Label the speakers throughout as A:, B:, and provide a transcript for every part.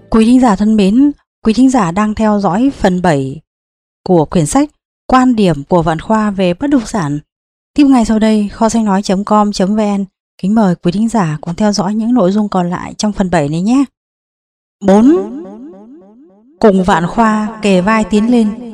A: Quý thính giả thân mến, quý thính giả đang theo dõi phần 7 của quyển sách Quan điểm của Vạn Khoa về bất động sản. Tiếp ngay sau đây, kho sách nói.com.vn kính mời quý thính giả cùng theo dõi những nội dung còn lại trong phần 7 này nhé. 4. Cùng Vạn Khoa kề vai tiến lên.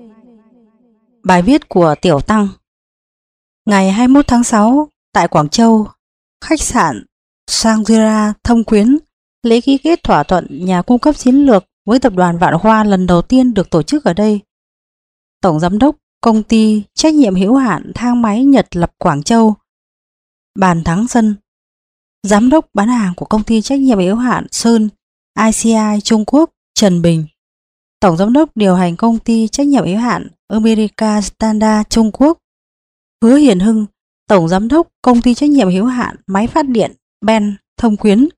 A: Bài viết của Tiểu Tăng. Ngày 21 tháng 6 tại Quảng Châu, khách sạn Sangira Thông Quyến, lễ ký kết thỏa thuận nhà cung cấp chiến lược với tập đoàn Vạn Khoa lần đầu tiên được tổ chức ở đây. Tổng giám đốc công ty trách nhiệm hữu hạn thang máy Nhật Lập Quảng Châu, Bàn Thắng Sân, giám đốc bán hàng của công ty trách nhiệm hữu hạn Sơn ICI Trung Quốc Trần Bình, tổng giám đốc điều hành công ty trách nhiệm hữu hạn America Standard Trung Quốc Hứa Hiền Hưng, tổng giám đốc công ty trách nhiệm hữu hạn máy phát điện Ben Thông Quyến,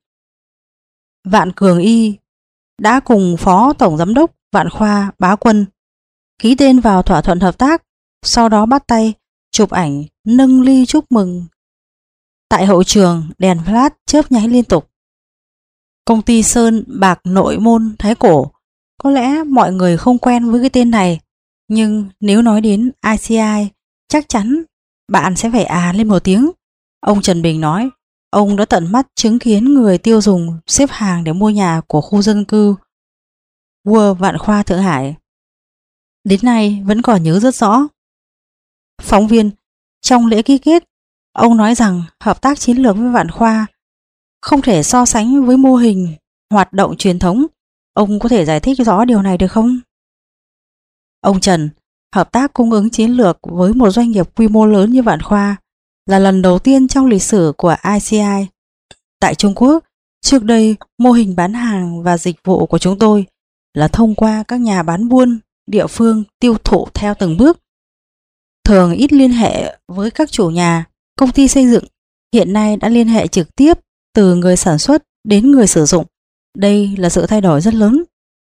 A: Vạn Cường Y đã cùng phó tổng giám đốc Vạn Khoa Bá Quân ký tên vào thỏa thuận hợp tác, sau đó bắt tay chụp ảnh nâng ly chúc mừng. Tại hậu trường, đèn flash chớp nháy liên tục. Công ty Sơn Bạc Nội Môn Thái Cổ, có lẽ mọi người không quen với cái tên này, nhưng nếu nói đến ICI chắc chắn bạn sẽ phải lên một tiếng. Ông Trần Bình nói ông đã tận mắt chứng kiến người tiêu dùng xếp hàng để mua nhà của khu dân cư World Vạn Khoa Thượng Hải. Đến nay vẫn còn nhớ rất rõ. Phóng viên, trong lễ ký kết, ông nói rằng hợp tác chiến lược với Vạn Khoa không thể so sánh với mô hình hoạt động truyền thống. Ông có thể giải thích rõ điều này được không? Ông Trần, hợp tác cung ứng chiến lược với một doanh nghiệp quy mô lớn như Vạn Khoa là lần đầu tiên trong lịch sử của ICI. Tại Trung Quốc, trước đây mô hình bán hàng và dịch vụ của chúng tôi là thông qua các nhà bán buôn địa phương tiêu thụ theo từng bước, thường ít liên hệ với các chủ nhà. Công ty xây dựng hiện nay đã liên hệ trực tiếp từ người sản xuất đến người sử dụng. Đây là sự thay đổi rất lớn.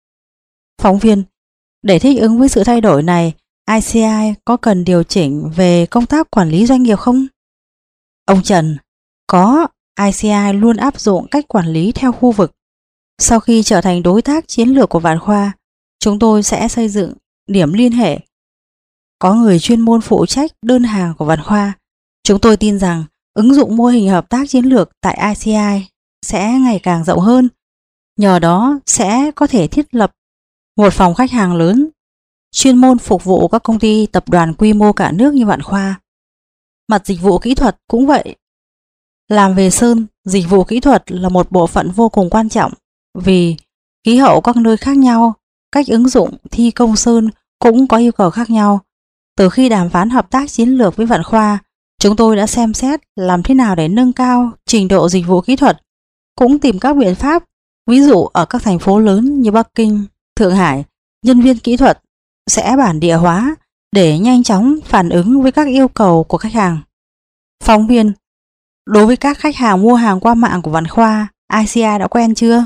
A: Phóng viên, để thích ứng với sự thay đổi này, ICI có cần điều chỉnh về công tác quản lý doanh nghiệp không? Ông Trần, có. ICI luôn áp dụng cách quản lý theo khu vực. Sau khi trở thành đối tác chiến lược của Vạn Khoa, chúng tôi sẽ xây dựng điểm liên hệ. Có người chuyên môn phụ trách đơn hàng của Vạn Khoa. Chúng tôi tin rằng ứng dụng mô hình hợp tác chiến lược tại ICI sẽ ngày càng rộng hơn. Nhờ đó sẽ có thể thiết lập một phòng khách hàng lớn, chuyên môn phục vụ các công ty tập đoàn quy mô cả nước như Vạn Khoa. Mặt dịch vụ kỹ thuật cũng vậy. Làm về sơn, dịch vụ kỹ thuật là một bộ phận vô cùng quan trọng vì khí hậu các nơi khác nhau, cách ứng dụng thi công sơn cũng có yêu cầu khác nhau. Từ khi đàm phán hợp tác chiến lược với Vạn Khoa, chúng tôi đã xem xét làm thế nào để nâng cao trình độ dịch vụ kỹ thuật, cũng tìm các biện pháp. Ví dụ ở các thành phố lớn như Bắc Kinh, Thượng Hải, nhân viên kỹ thuật sẽ bản địa hóa để nhanh chóng phản ứng với các yêu cầu của khách hàng. Phóng viên, đối với các khách hàng mua hàng qua mạng của Vạn Khoa, ICI đã quen chưa?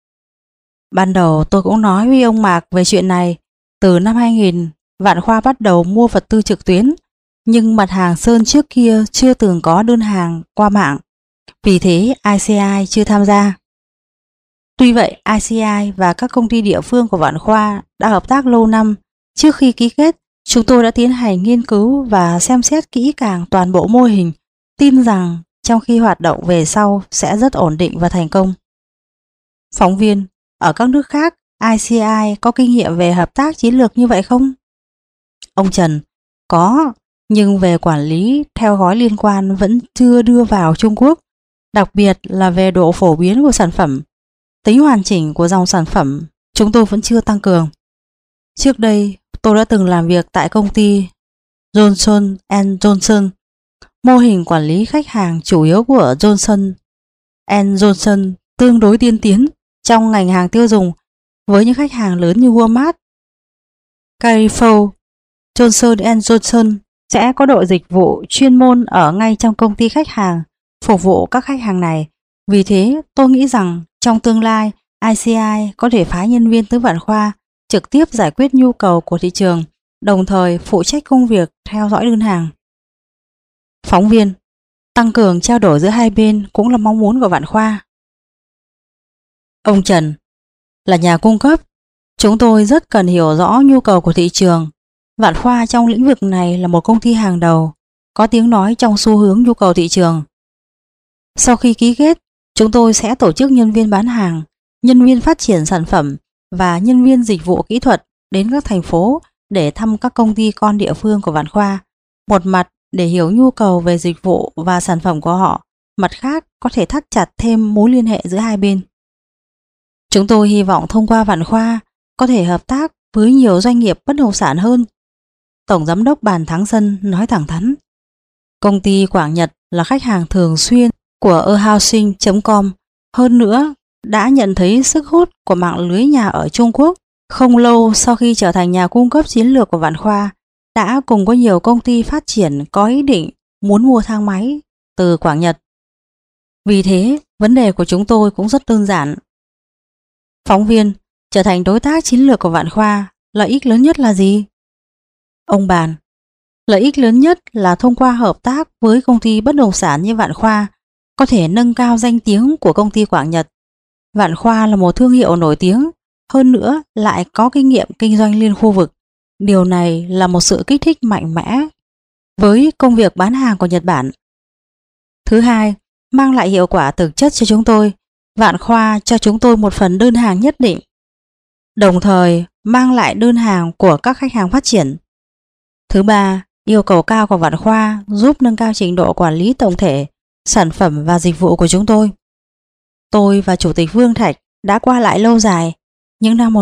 A: Ban đầu tôi cũng nói với ông Mạc về chuyện này. Từ năm 2000, Vạn Khoa bắt đầu mua vật tư trực tuyến, nhưng mặt hàng sơn trước kia chưa từng có đơn hàng qua mạng. Vì thế ICI chưa tham gia. Tuy vậy, ICI và các công ty địa phương của Vạn Khoa đã hợp tác lâu năm. Trước khi ký kết, chúng tôi đã tiến hành nghiên cứu và xem xét kỹ càng toàn bộ mô hình, tin rằng trong khi hoạt động về sau sẽ rất ổn định và thành công. Phóng viên, ở các nước khác, ICI có kinh nghiệm về hợp tác chiến lược như vậy không? Ông Trần, có, nhưng về quản lý theo gói liên quan vẫn chưa đưa vào Trung Quốc, đặc biệt là về độ phổ biến của sản phẩm. Tính hoàn chỉnh của dòng sản phẩm chúng tôi vẫn chưa tăng cường. Trước đây, tôi đã từng làm việc tại công ty Johnson Johnson. Mô hình quản lý khách hàng chủ yếu của Johnson Johnson tương đối tiên tiến trong ngành hàng tiêu dùng, với những khách hàng lớn như Walmart, Carrefour. Johnson Johnson sẽ có đội dịch vụ chuyên môn ở ngay trong công ty khách hàng phục vụ các khách hàng này. Vì thế, tôi nghĩ rằng trong tương lai, ICI có thể phái nhân viên tới Vạn Khoa trực tiếp giải quyết nhu cầu của thị trường, đồng thời phụ trách công việc theo dõi đơn hàng. Phóng viên, tăng cường trao đổi giữa hai bên cũng là mong muốn của Vạn Khoa. Ông Trần, Là nhà cung cấp, chúng tôi rất cần hiểu rõ nhu cầu của thị trường. Vạn Khoa trong lĩnh vực này là một công ty hàng đầu, có tiếng nói trong xu hướng nhu cầu thị trường. Sau khi ký kết, chúng tôi sẽ tổ chức nhân viên bán hàng, nhân viên phát triển sản phẩm và nhân viên dịch vụ kỹ thuật đến các thành phố để thăm các công ty con địa phương của Vạn Khoa. Một mặt để hiểu nhu cầu về dịch vụ và sản phẩm của họ, mặt khác có thể thắt chặt thêm mối liên hệ giữa hai bên. Chúng tôi hy vọng thông qua Vạn Khoa có thể hợp tác với nhiều doanh nghiệp bất động sản hơn. Tổng giám đốc Bàn Thắng Sân nói thẳng thắn. Công ty Quảng Nhật là khách hàng thường xuyên của ehousing.com, hơn nữa đã nhận thấy sức hút của mạng lưới nhà ở Trung Quốc. Không lâu sau khi trở thành nhà cung cấp chiến lược của Vạn Khoa, đã cùng có nhiều công ty phát triển có ý định muốn mua thang máy từ Quảng Nhật. Vì thế, vấn đề của chúng tôi cũng rất đơn giản. Phóng viên, trở thành đối tác chiến lược của Vạn Khoa, lợi ích lớn nhất là gì? Ông Bàn, lợi ích lớn nhất là thông qua hợp tác với công ty bất động sản như Vạn Khoa, có thể nâng cao danh tiếng của công ty Quảng Nhật. Vạn Khoa là một thương hiệu nổi tiếng, hơn nữa lại có kinh nghiệm kinh doanh liên khu vực. Điều này là một sự kích thích mạnh mẽ với công việc bán hàng của Nhật Bản. Thứ hai, mang lại hiệu quả thực chất cho chúng tôi. Vạn Khoa cho chúng tôi một phần đơn hàng nhất định, đồng thời mang lại đơn hàng của các khách hàng phát triển. Thứ ba, yêu cầu cao của Vạn Khoa giúp nâng cao trình độ quản lý tổng thể, sản phẩm và dịch vụ của chúng tôi. Tôi và Chủ tịch Vương Thạch đã qua lại lâu dài. Những năm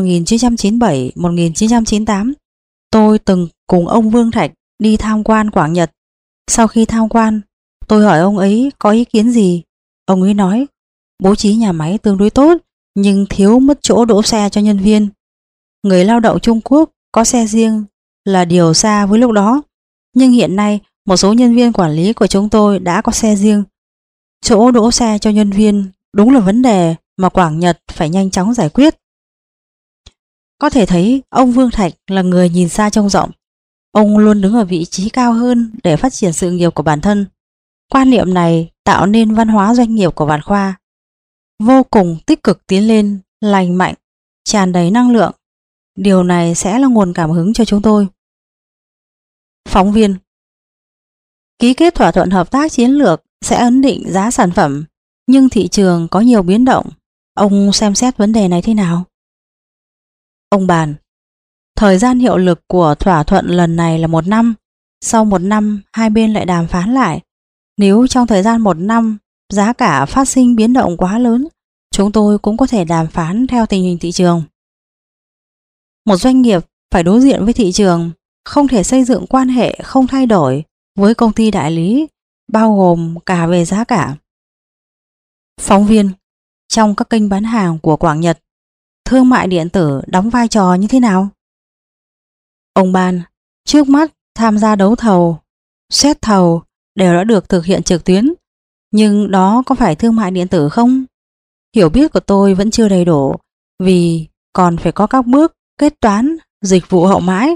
A: 1997-1998, tôi từng cùng ông Vương Thạch đi tham quan Quảng Nhật. Sau khi tham quan, tôi hỏi ông ấy có ý kiến gì. Ông ấy nói, bố trí nhà máy tương đối tốt, nhưng thiếu mất chỗ đỗ xe cho nhân viên. Người lao động Trung Quốc có xe riêng là điều xa với lúc đó, nhưng hiện nay một số nhân viên quản lý của chúng tôi đã có xe riêng. Chỗ đỗ xe cho nhân viên đúng là vấn đề mà Quảng Nhật phải nhanh chóng giải quyết. Có thể thấy ông Vương Thạch là người nhìn xa trông rộng. Ông luôn đứng ở vị trí cao hơn để phát triển sự nghiệp của bản thân. Quan niệm này tạo nên văn hóa doanh nghiệp của Vạn Khoa vô cùng tích cực tiến lên, lành mạnh, tràn đầy năng lượng. Điều này sẽ là nguồn cảm hứng cho chúng tôi. Phóng viên, ký kết thỏa thuận hợp tác chiến lược sẽ ấn định giá sản phẩm, nhưng thị trường có nhiều biến động. Ông xem xét vấn đề này thế nào? Ông Bàn, thời gian hiệu lực của thỏa thuận lần này là 1 năm. Sau 1 năm, hai bên lại đàm phán lại. Nếu trong thời gian 1 năm giá cả phát sinh biến động quá lớn, chúng tôi cũng có thể đàm phán theo tình hình thị trường. Một doanh nghiệp phải đối diện với thị trường, không thể xây dựng quan hệ không thay đổi với công ty đại lý, bao gồm cả về giá cả. Phóng viên, trong các kênh bán hàng của Quảng Nhật, thương mại điện tử đóng vai trò như thế nào? Ông Ban, trước mắt tham gia đấu thầu, xét thầu đều đã được thực hiện trực tuyến, nhưng đó có phải thương mại điện tử không? Hiểu biết của tôi vẫn chưa đầy đủ, vì còn phải có các bước kết toán, dịch vụ hậu mãi.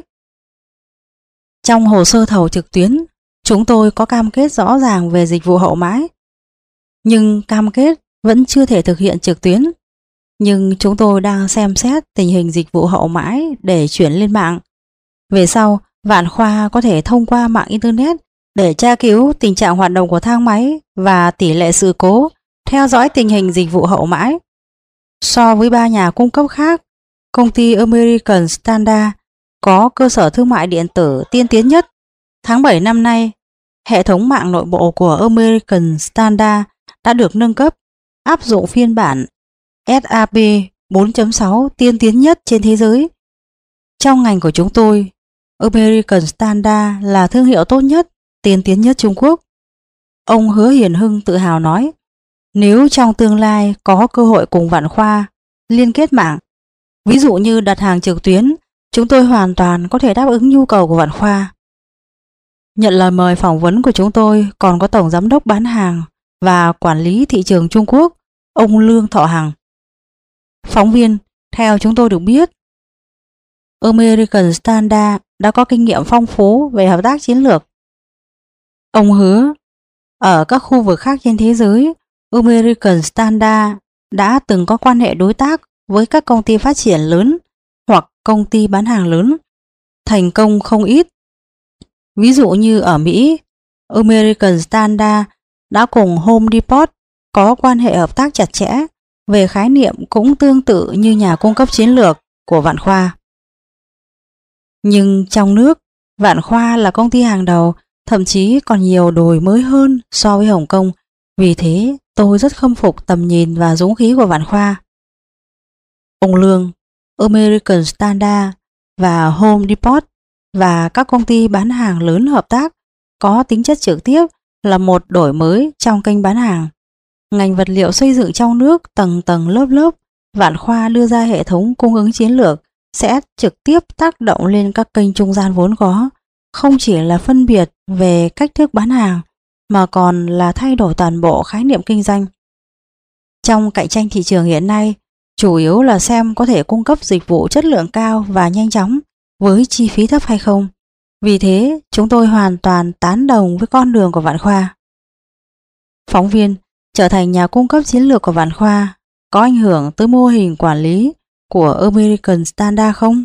A: Trong hồ sơ thầu trực tuyến, chúng tôi có cam kết rõ ràng về dịch vụ hậu mãi, nhưng cam kết vẫn chưa thể thực hiện trực tuyến. Nhưng chúng tôi đang xem xét tình hình dịch vụ hậu mãi để chuyển lên mạng. Về sau, Vạn Khoa có thể thông qua mạng Internet để tra cứu tình trạng hoạt động của thang máy và tỷ lệ sự cố, theo dõi tình hình dịch vụ hậu mãi. So với 3 nhà cung cấp khác, công ty American Standard có cơ sở thương mại điện tử tiên tiến nhất. Tháng 7 năm nay, hệ thống mạng nội bộ của American Standard đã được nâng cấp, áp dụng phiên bản SAP 4.6 tiên tiến nhất trên thế giới. Trong ngành của chúng tôi, American Standard là thương hiệu tốt nhất, tiên tiến nhất Trung Quốc. Ông Hứa Hiền Hưng tự hào nói, nếu trong tương lai có cơ hội cùng Vạn Khoa liên kết mạng, ví dụ như đặt hàng trực tuyến, chúng tôi hoàn toàn có thể đáp ứng nhu cầu của Vạn Khoa. Nhận lời mời phỏng vấn của chúng tôi còn có Tổng Giám đốc bán hàng và quản lý thị trường Trung Quốc, ông Lương Thọ Hằng. Phóng viên, theo chúng tôi được biết, American Standard đã có kinh nghiệm phong phú về hợp tác chiến lược. Ông hứa, ở các khu vực khác trên thế giới, American Standard đã từng có quan hệ đối tác với các công ty phát triển lớn hoặc công ty bán hàng lớn, thành công không ít. Ví dụ như ở Mỹ, American Standard đã cùng Home Depot có quan hệ hợp tác chặt chẽ về khái niệm cũng tương tự như nhà cung cấp chiến lược của Vạn Khoa. Nhưng trong nước, Vạn Khoa là công ty hàng đầu, thậm chí còn nhiều đổi mới hơn so với Hồng Kông. Vì thế, tôi rất khâm phục tầm nhìn và dũng khí của Vạn Khoa. Ông Lương, American Standard và Home Depot và các công ty bán hàng lớn hợp tác có tính chất trực tiếp là một đổi mới trong kênh bán hàng. Ngành vật liệu xây dựng trong nước tầng tầng lớp lớp, Vạn Khoa đưa ra hệ thống cung ứng chiến lược sẽ trực tiếp tác động lên các kênh trung gian vốn có, không chỉ là phân biệt về cách thức bán hàng mà còn là thay đổi toàn bộ khái niệm kinh doanh. Trong cạnh tranh thị trường hiện nay, chủ yếu là xem có thể cung cấp dịch vụ chất lượng cao và nhanh chóng với chi phí thấp hay không. Vì thế, chúng tôi hoàn toàn tán đồng với con đường của Vạn Khoa. Phóng viên, trở thành nhà cung cấp chiến lược của Vạn Khoa có ảnh hưởng tới mô hình quản lý của American Standard không?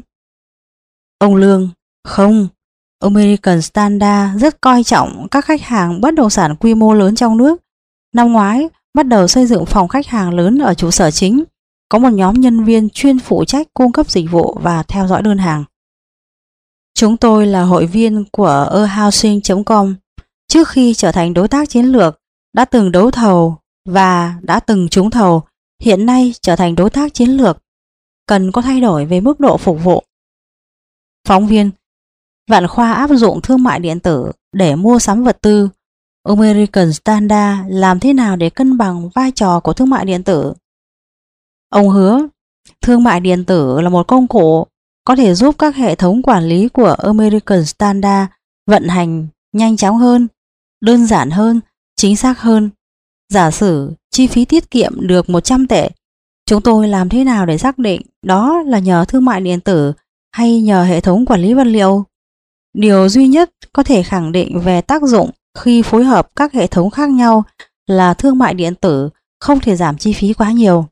A: Ông Lương, không. American Standard rất coi trọng các khách hàng bất động sản quy mô lớn trong nước. Năm ngoái, bắt đầu xây dựng phòng khách hàng lớn ở trụ sở chính, có một nhóm nhân viên chuyên phụ trách cung cấp dịch vụ và theo dõi đơn hàng. Chúng tôi là hội viên của eHousing.com. Trước khi trở thành đối tác chiến lược, đã từng đấu thầu và đã từng trúng thầu, hiện nay trở thành đối tác chiến lược. Cần có thay đổi về mức độ phục vụ. Phóng viên, Vạn Khoa áp dụng thương mại điện tử để mua sắm vật tư. American Standard làm thế nào để cân bằng vai trò của thương mại điện tử? Ông hứa, thương mại điện tử là một công cụ có thể giúp các hệ thống quản lý của American Standard vận hành nhanh chóng hơn, đơn giản hơn, chính xác hơn. Giả sử chi phí tiết kiệm được 100 tệ, chúng tôi làm thế nào để xác định đó là nhờ thương mại điện tử hay nhờ hệ thống quản lý vật liệu? Điều duy nhất có thể khẳng định về tác dụng khi phối hợp các hệ thống khác nhau là thương mại điện tử không thể giảm chi phí quá nhiều.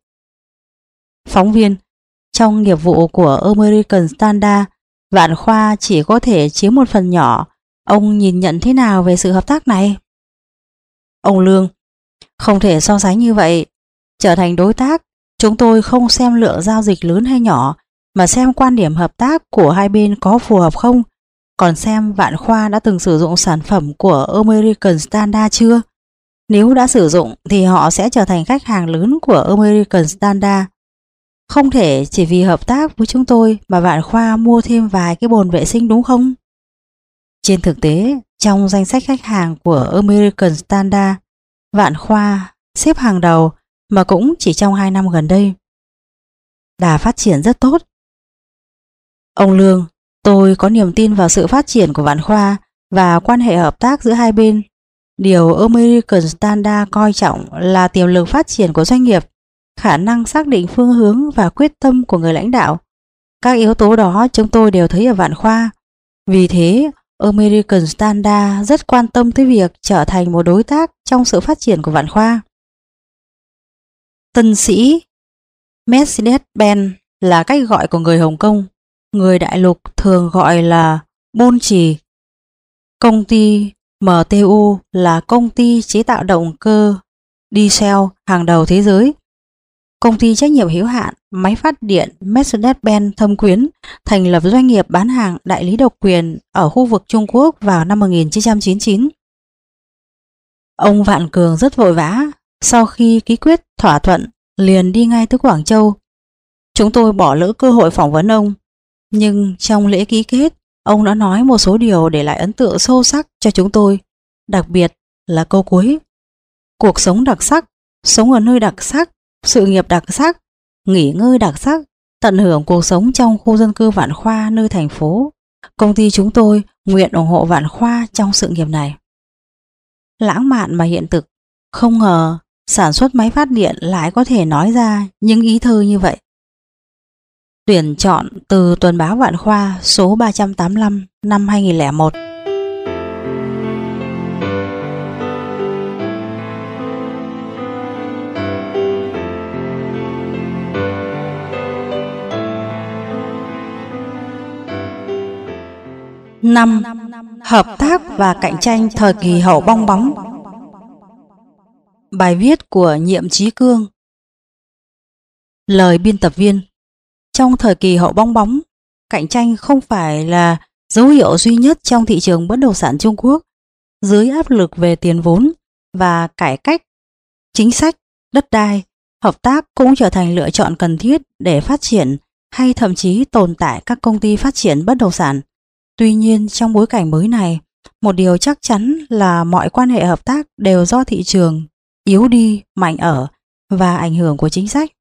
A: Phóng viên, trong nghiệp vụ của American Standard, Vạn Khoa chỉ có thể chiếm một phần nhỏ. Ông nhìn nhận thế nào về sự hợp tác này? Ông Lương, không thể so sánh như vậy. Trở thành đối tác, chúng tôi không xem lượng giao dịch lớn hay nhỏ, mà xem quan điểm hợp tác của hai bên có phù hợp không, còn xem Vạn Khoa đã từng sử dụng sản phẩm của American Standard chưa. Nếu đã sử dụng thì họ sẽ trở thành khách hàng lớn của American Standard. Không thể chỉ vì hợp tác với chúng tôi mà Vạn Khoa mua thêm vài cái bồn vệ sinh đúng không? Trên thực tế, trong danh sách khách hàng của American Standard, Vạn Khoa xếp hàng đầu mà cũng chỉ trong 2 năm gần đây. Đà phát triển rất tốt. Ông Lương, tôi có niềm tin vào sự phát triển của Vạn Khoa và quan hệ hợp tác giữa hai bên. Điều American Standard coi trọng là tiềm lực phát triển của doanh nghiệp, khả năng xác định phương hướng và quyết tâm của người lãnh đạo. Các yếu tố đó chúng tôi đều thấy ở Vạn Khoa. Vì thế, American Standard rất quan tâm tới việc trở thành một đối tác trong sự phát triển của Vạn Khoa. Tân sĩ Mercedes-Benz là cách gọi của người Hồng Kông. Người đại lục thường gọi là Bôn Trì. Công ty MTU là công ty chế tạo động cơ diesel hàng đầu thế giới. Công ty trách nhiệm hữu hạn máy phát điện Mercedes-Benz Thâm Quyến thành lập doanh nghiệp bán hàng đại lý độc quyền ở khu vực Trung Quốc vào năm 1999. Ông Vạn Cường rất vội vã, sau khi ký quyết thỏa thuận liền đi ngay tới Quảng Châu. Chúng tôi bỏ lỡ cơ hội phỏng vấn ông, nhưng trong lễ ký kết, ông đã nói một số điều để lại ấn tượng sâu sắc cho chúng tôi, đặc biệt là câu cuối. Cuộc sống đặc sắc, sống ở nơi đặc sắc, sự nghiệp đặc sắc, nghỉ ngơi đặc sắc, tận hưởng cuộc sống trong khu dân cư Vạn Khoa nơi thành phố. Công ty chúng tôi nguyện ủng hộ Vạn Khoa trong sự nghiệp này. Lãng mạn mà hiện thực, không ngờ sản xuất máy phát điện lại có thể nói ra những ý thơ như vậy. Tuyển chọn từ tuần báo Vạn Khoa số 385 năm 2001. 5. Hợp tác và cạnh tranh thời kỳ hậu bong bóng. Bài viết của Nhiệm Chí Cương. Lời biên tập viên. Trong thời kỳ hậu bong bóng, cạnh tranh không phải là dấu hiệu duy nhất trong thị trường bất động sản Trung Quốc. Dưới áp lực về tiền vốn và cải cách chính sách đất đai, hợp tác cũng trở thành lựa chọn cần thiết để phát triển hay thậm chí tồn tại các công ty phát triển bất động sản. Tuy nhiên, trong bối cảnh mới này, một điều chắc chắn là mọi quan hệ hợp tác đều do thị trường yếu đi, mạnh ở và ảnh hưởng của chính sách.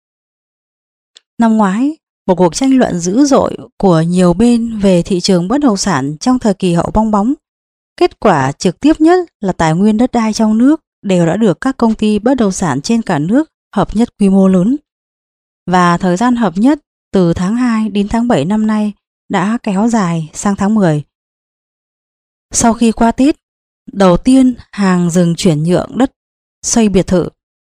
A: Năm ngoái, một cuộc tranh luận dữ dội của nhiều bên về thị trường bất động sản trong thời kỳ hậu bong bóng. Kết quả trực tiếp nhất là tài nguyên đất đai trong nước đều đã được các công ty bất động sản trên cả nước hợp nhất quy mô lớn. Và thời gian hợp nhất từ tháng 2 đến tháng 7 năm nay đã kéo dài sang tháng 10. Sau khi qua Tết, đầu tiên hàng dừng chuyển nhượng đất xây biệt thự.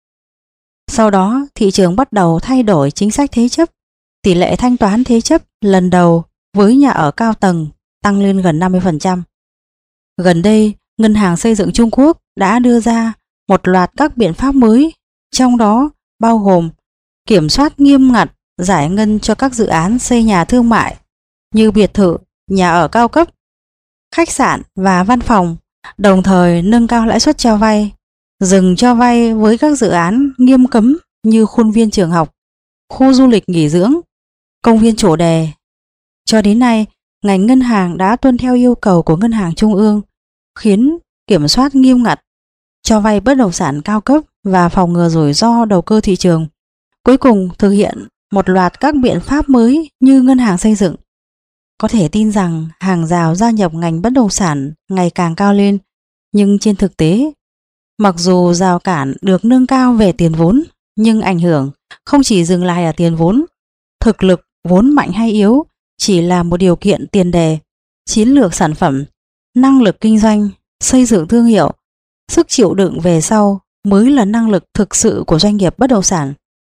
A: Sau đó thị trường bắt đầu thay đổi chính sách thế chấp. Tỷ lệ thanh toán thế chấp lần đầu với nhà ở cao tầng tăng lên gần 50%. Gần đây, Ngân hàng Xây dựng Trung Quốc đã đưa ra một loạt các biện pháp mới, trong đó bao gồm kiểm soát nghiêm ngặt giải ngân cho các dự án xây nhà thương mại như biệt thự, nhà ở cao cấp, khách sạn và văn phòng, đồng thời nâng cao lãi suất cho vay, dừng cho vay với các dự án nghiêm cấm như khuôn viên trường học, khu du lịch nghỉ dưỡng, công viên chủ đề. Cho đến nay, ngành ngân hàng đã tuân theo yêu cầu của Ngân hàng Trung ương, khiến kiểm soát nghiêm ngặt cho vay bất động sản cao cấp và phòng ngừa rủi ro đầu cơ thị trường. Cuối cùng thực hiện một loạt các biện pháp mới như Ngân hàng Xây dựng. Có thể tin rằng hàng rào gia nhập ngành bất động sản ngày càng cao lên, nhưng trên thực tế, mặc dù rào cản được nâng cao về tiền vốn, nhưng ảnh hưởng không chỉ dừng lại ở tiền vốn. Thực lực vốn mạnh hay yếu chỉ là một điều kiện tiền đề. Chiến lược sản phẩm, năng lực kinh doanh, xây dựng thương hiệu, sức chịu đựng về sau mới là năng lực thực sự của doanh nghiệp bất động sản.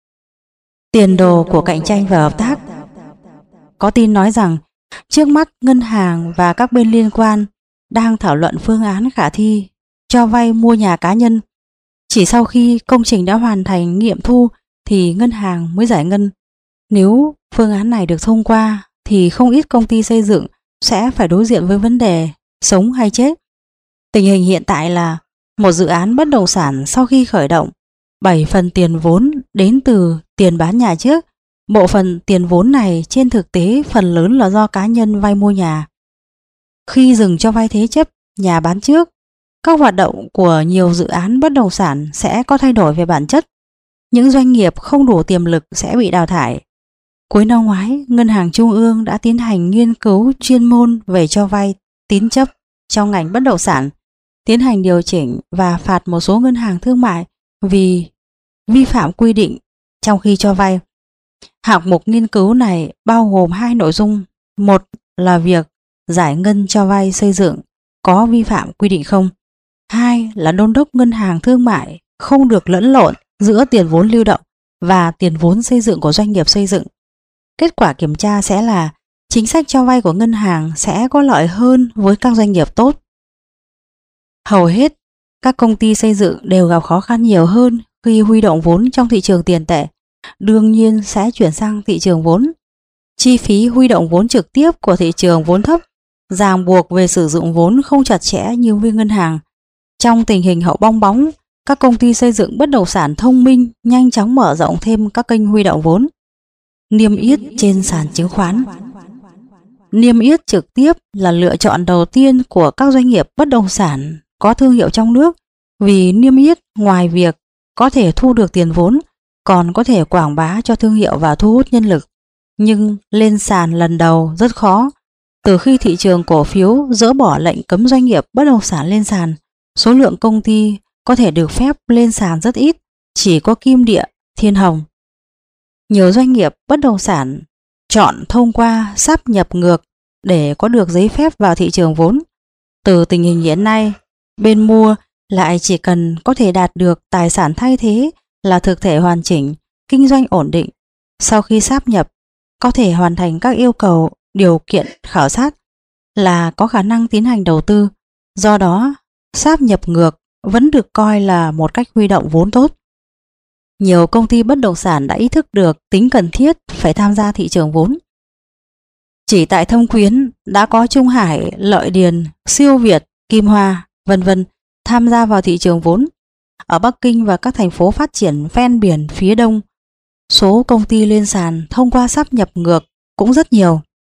A: Tiền đồ của cạnh tranh và hợp tác. Có tin nói rằng trước mắt ngân hàng và các bên liên quan đang thảo luận phương án khả thi cho vay mua nhà cá nhân. Chỉ sau khi công trình đã hoàn thành nghiệm thu thì ngân hàng mới giải ngân. Nếu phương án này được thông qua thì không ít công ty xây dựng sẽ phải đối diện với vấn đề sống hay chết. Tình hình hiện tại là một dự án bất động sản sau khi khởi động, 7 phần tiền vốn đến từ tiền bán nhà trước. Bộ phận tiền vốn này trên thực tế phần lớn là do cá nhân vay mua nhà. Khi dừng cho vay thế chấp nhà bán trước, các hoạt động của nhiều dự án bất động sản sẽ có thay đổi về bản chất. Những doanh nghiệp không đủ tiềm lực sẽ bị đào thải. Cuối năm ngoái, Ngân hàng Trung ương đã tiến hành nghiên cứu chuyên môn về cho vay tín chấp trong ngành bất động sản, tiến hành điều chỉnh và phạt một số ngân hàng thương mại vì vi phạm quy định trong khi cho vay. Hạng mục nghiên cứu này bao gồm 2 nội dung. Một là việc giải ngân cho vay xây dựng có vi phạm quy định không. 2 là đôn đốc ngân hàng thương mại không được lẫn lộn giữa tiền vốn lưu động và tiền vốn xây dựng của doanh nghiệp xây dựng. Kết quả kiểm tra sẽ là chính sách cho vay của ngân hàng sẽ có lợi hơn với các doanh nghiệp tốt. Hầu hết các công ty xây dựng đều gặp khó khăn nhiều hơn khi huy động vốn trong thị trường tiền tệ, đương nhiên sẽ chuyển sang thị trường vốn. Chi phí huy động vốn trực tiếp của thị trường vốn thấp, ràng buộc về sử dụng vốn không chặt chẽ như với ngân hàng. Trong tình hình hậu bong bóng, các công ty xây dựng bất động sản thông minh nhanh chóng mở rộng thêm các kênh huy động vốn. Niêm yết trên sàn chứng khoán. Niêm yết trực tiếp là lựa chọn đầu tiên của các doanh nghiệp bất động sản có thương hiệu trong nước, vì niêm yết ngoài việc có thể thu được tiền vốn, còn có thể quảng bá cho thương hiệu và thu hút nhân lực. Nhưng lên sàn lần đầu rất khó. Từ khi thị trường cổ phiếu dỡ bỏ lệnh cấm doanh nghiệp bất động sản lên sàn, số lượng công ty có thể được phép lên sàn rất ít, chỉ có Kim Địa, Thiên Hồng. Nhiều doanh nghiệp bất động sản chọn thông qua sáp nhập ngược để có được giấy phép vào thị trường vốn. Từ tình hình hiện nay, bên mua lại chỉ cần có thể đạt được tài sản thay thế là thực thể hoàn chỉnh, kinh doanh ổn định. Sau khi sáp nhập, có thể hoàn thành các yêu cầu, điều kiện khảo sát. là có khả năng tiến hành đầu tư, do đó sáp nhập ngược vẫn được coi là một cách huy động vốn tốt. Nhiều công ty bất động sản đã ý thức được tính cần thiết phải tham gia thị trường vốn. Chỉ tại Thâm Quyến đã có Trung Hải, Lợi Điền, Siêu Việt, Kim Hoa, vân vân tham gia vào thị trường vốn. Ở Bắc Kinh và các thành phố phát triển ven biển phía đông, số công ty lên sàn thông qua sáp nhập ngược cũng rất nhiều.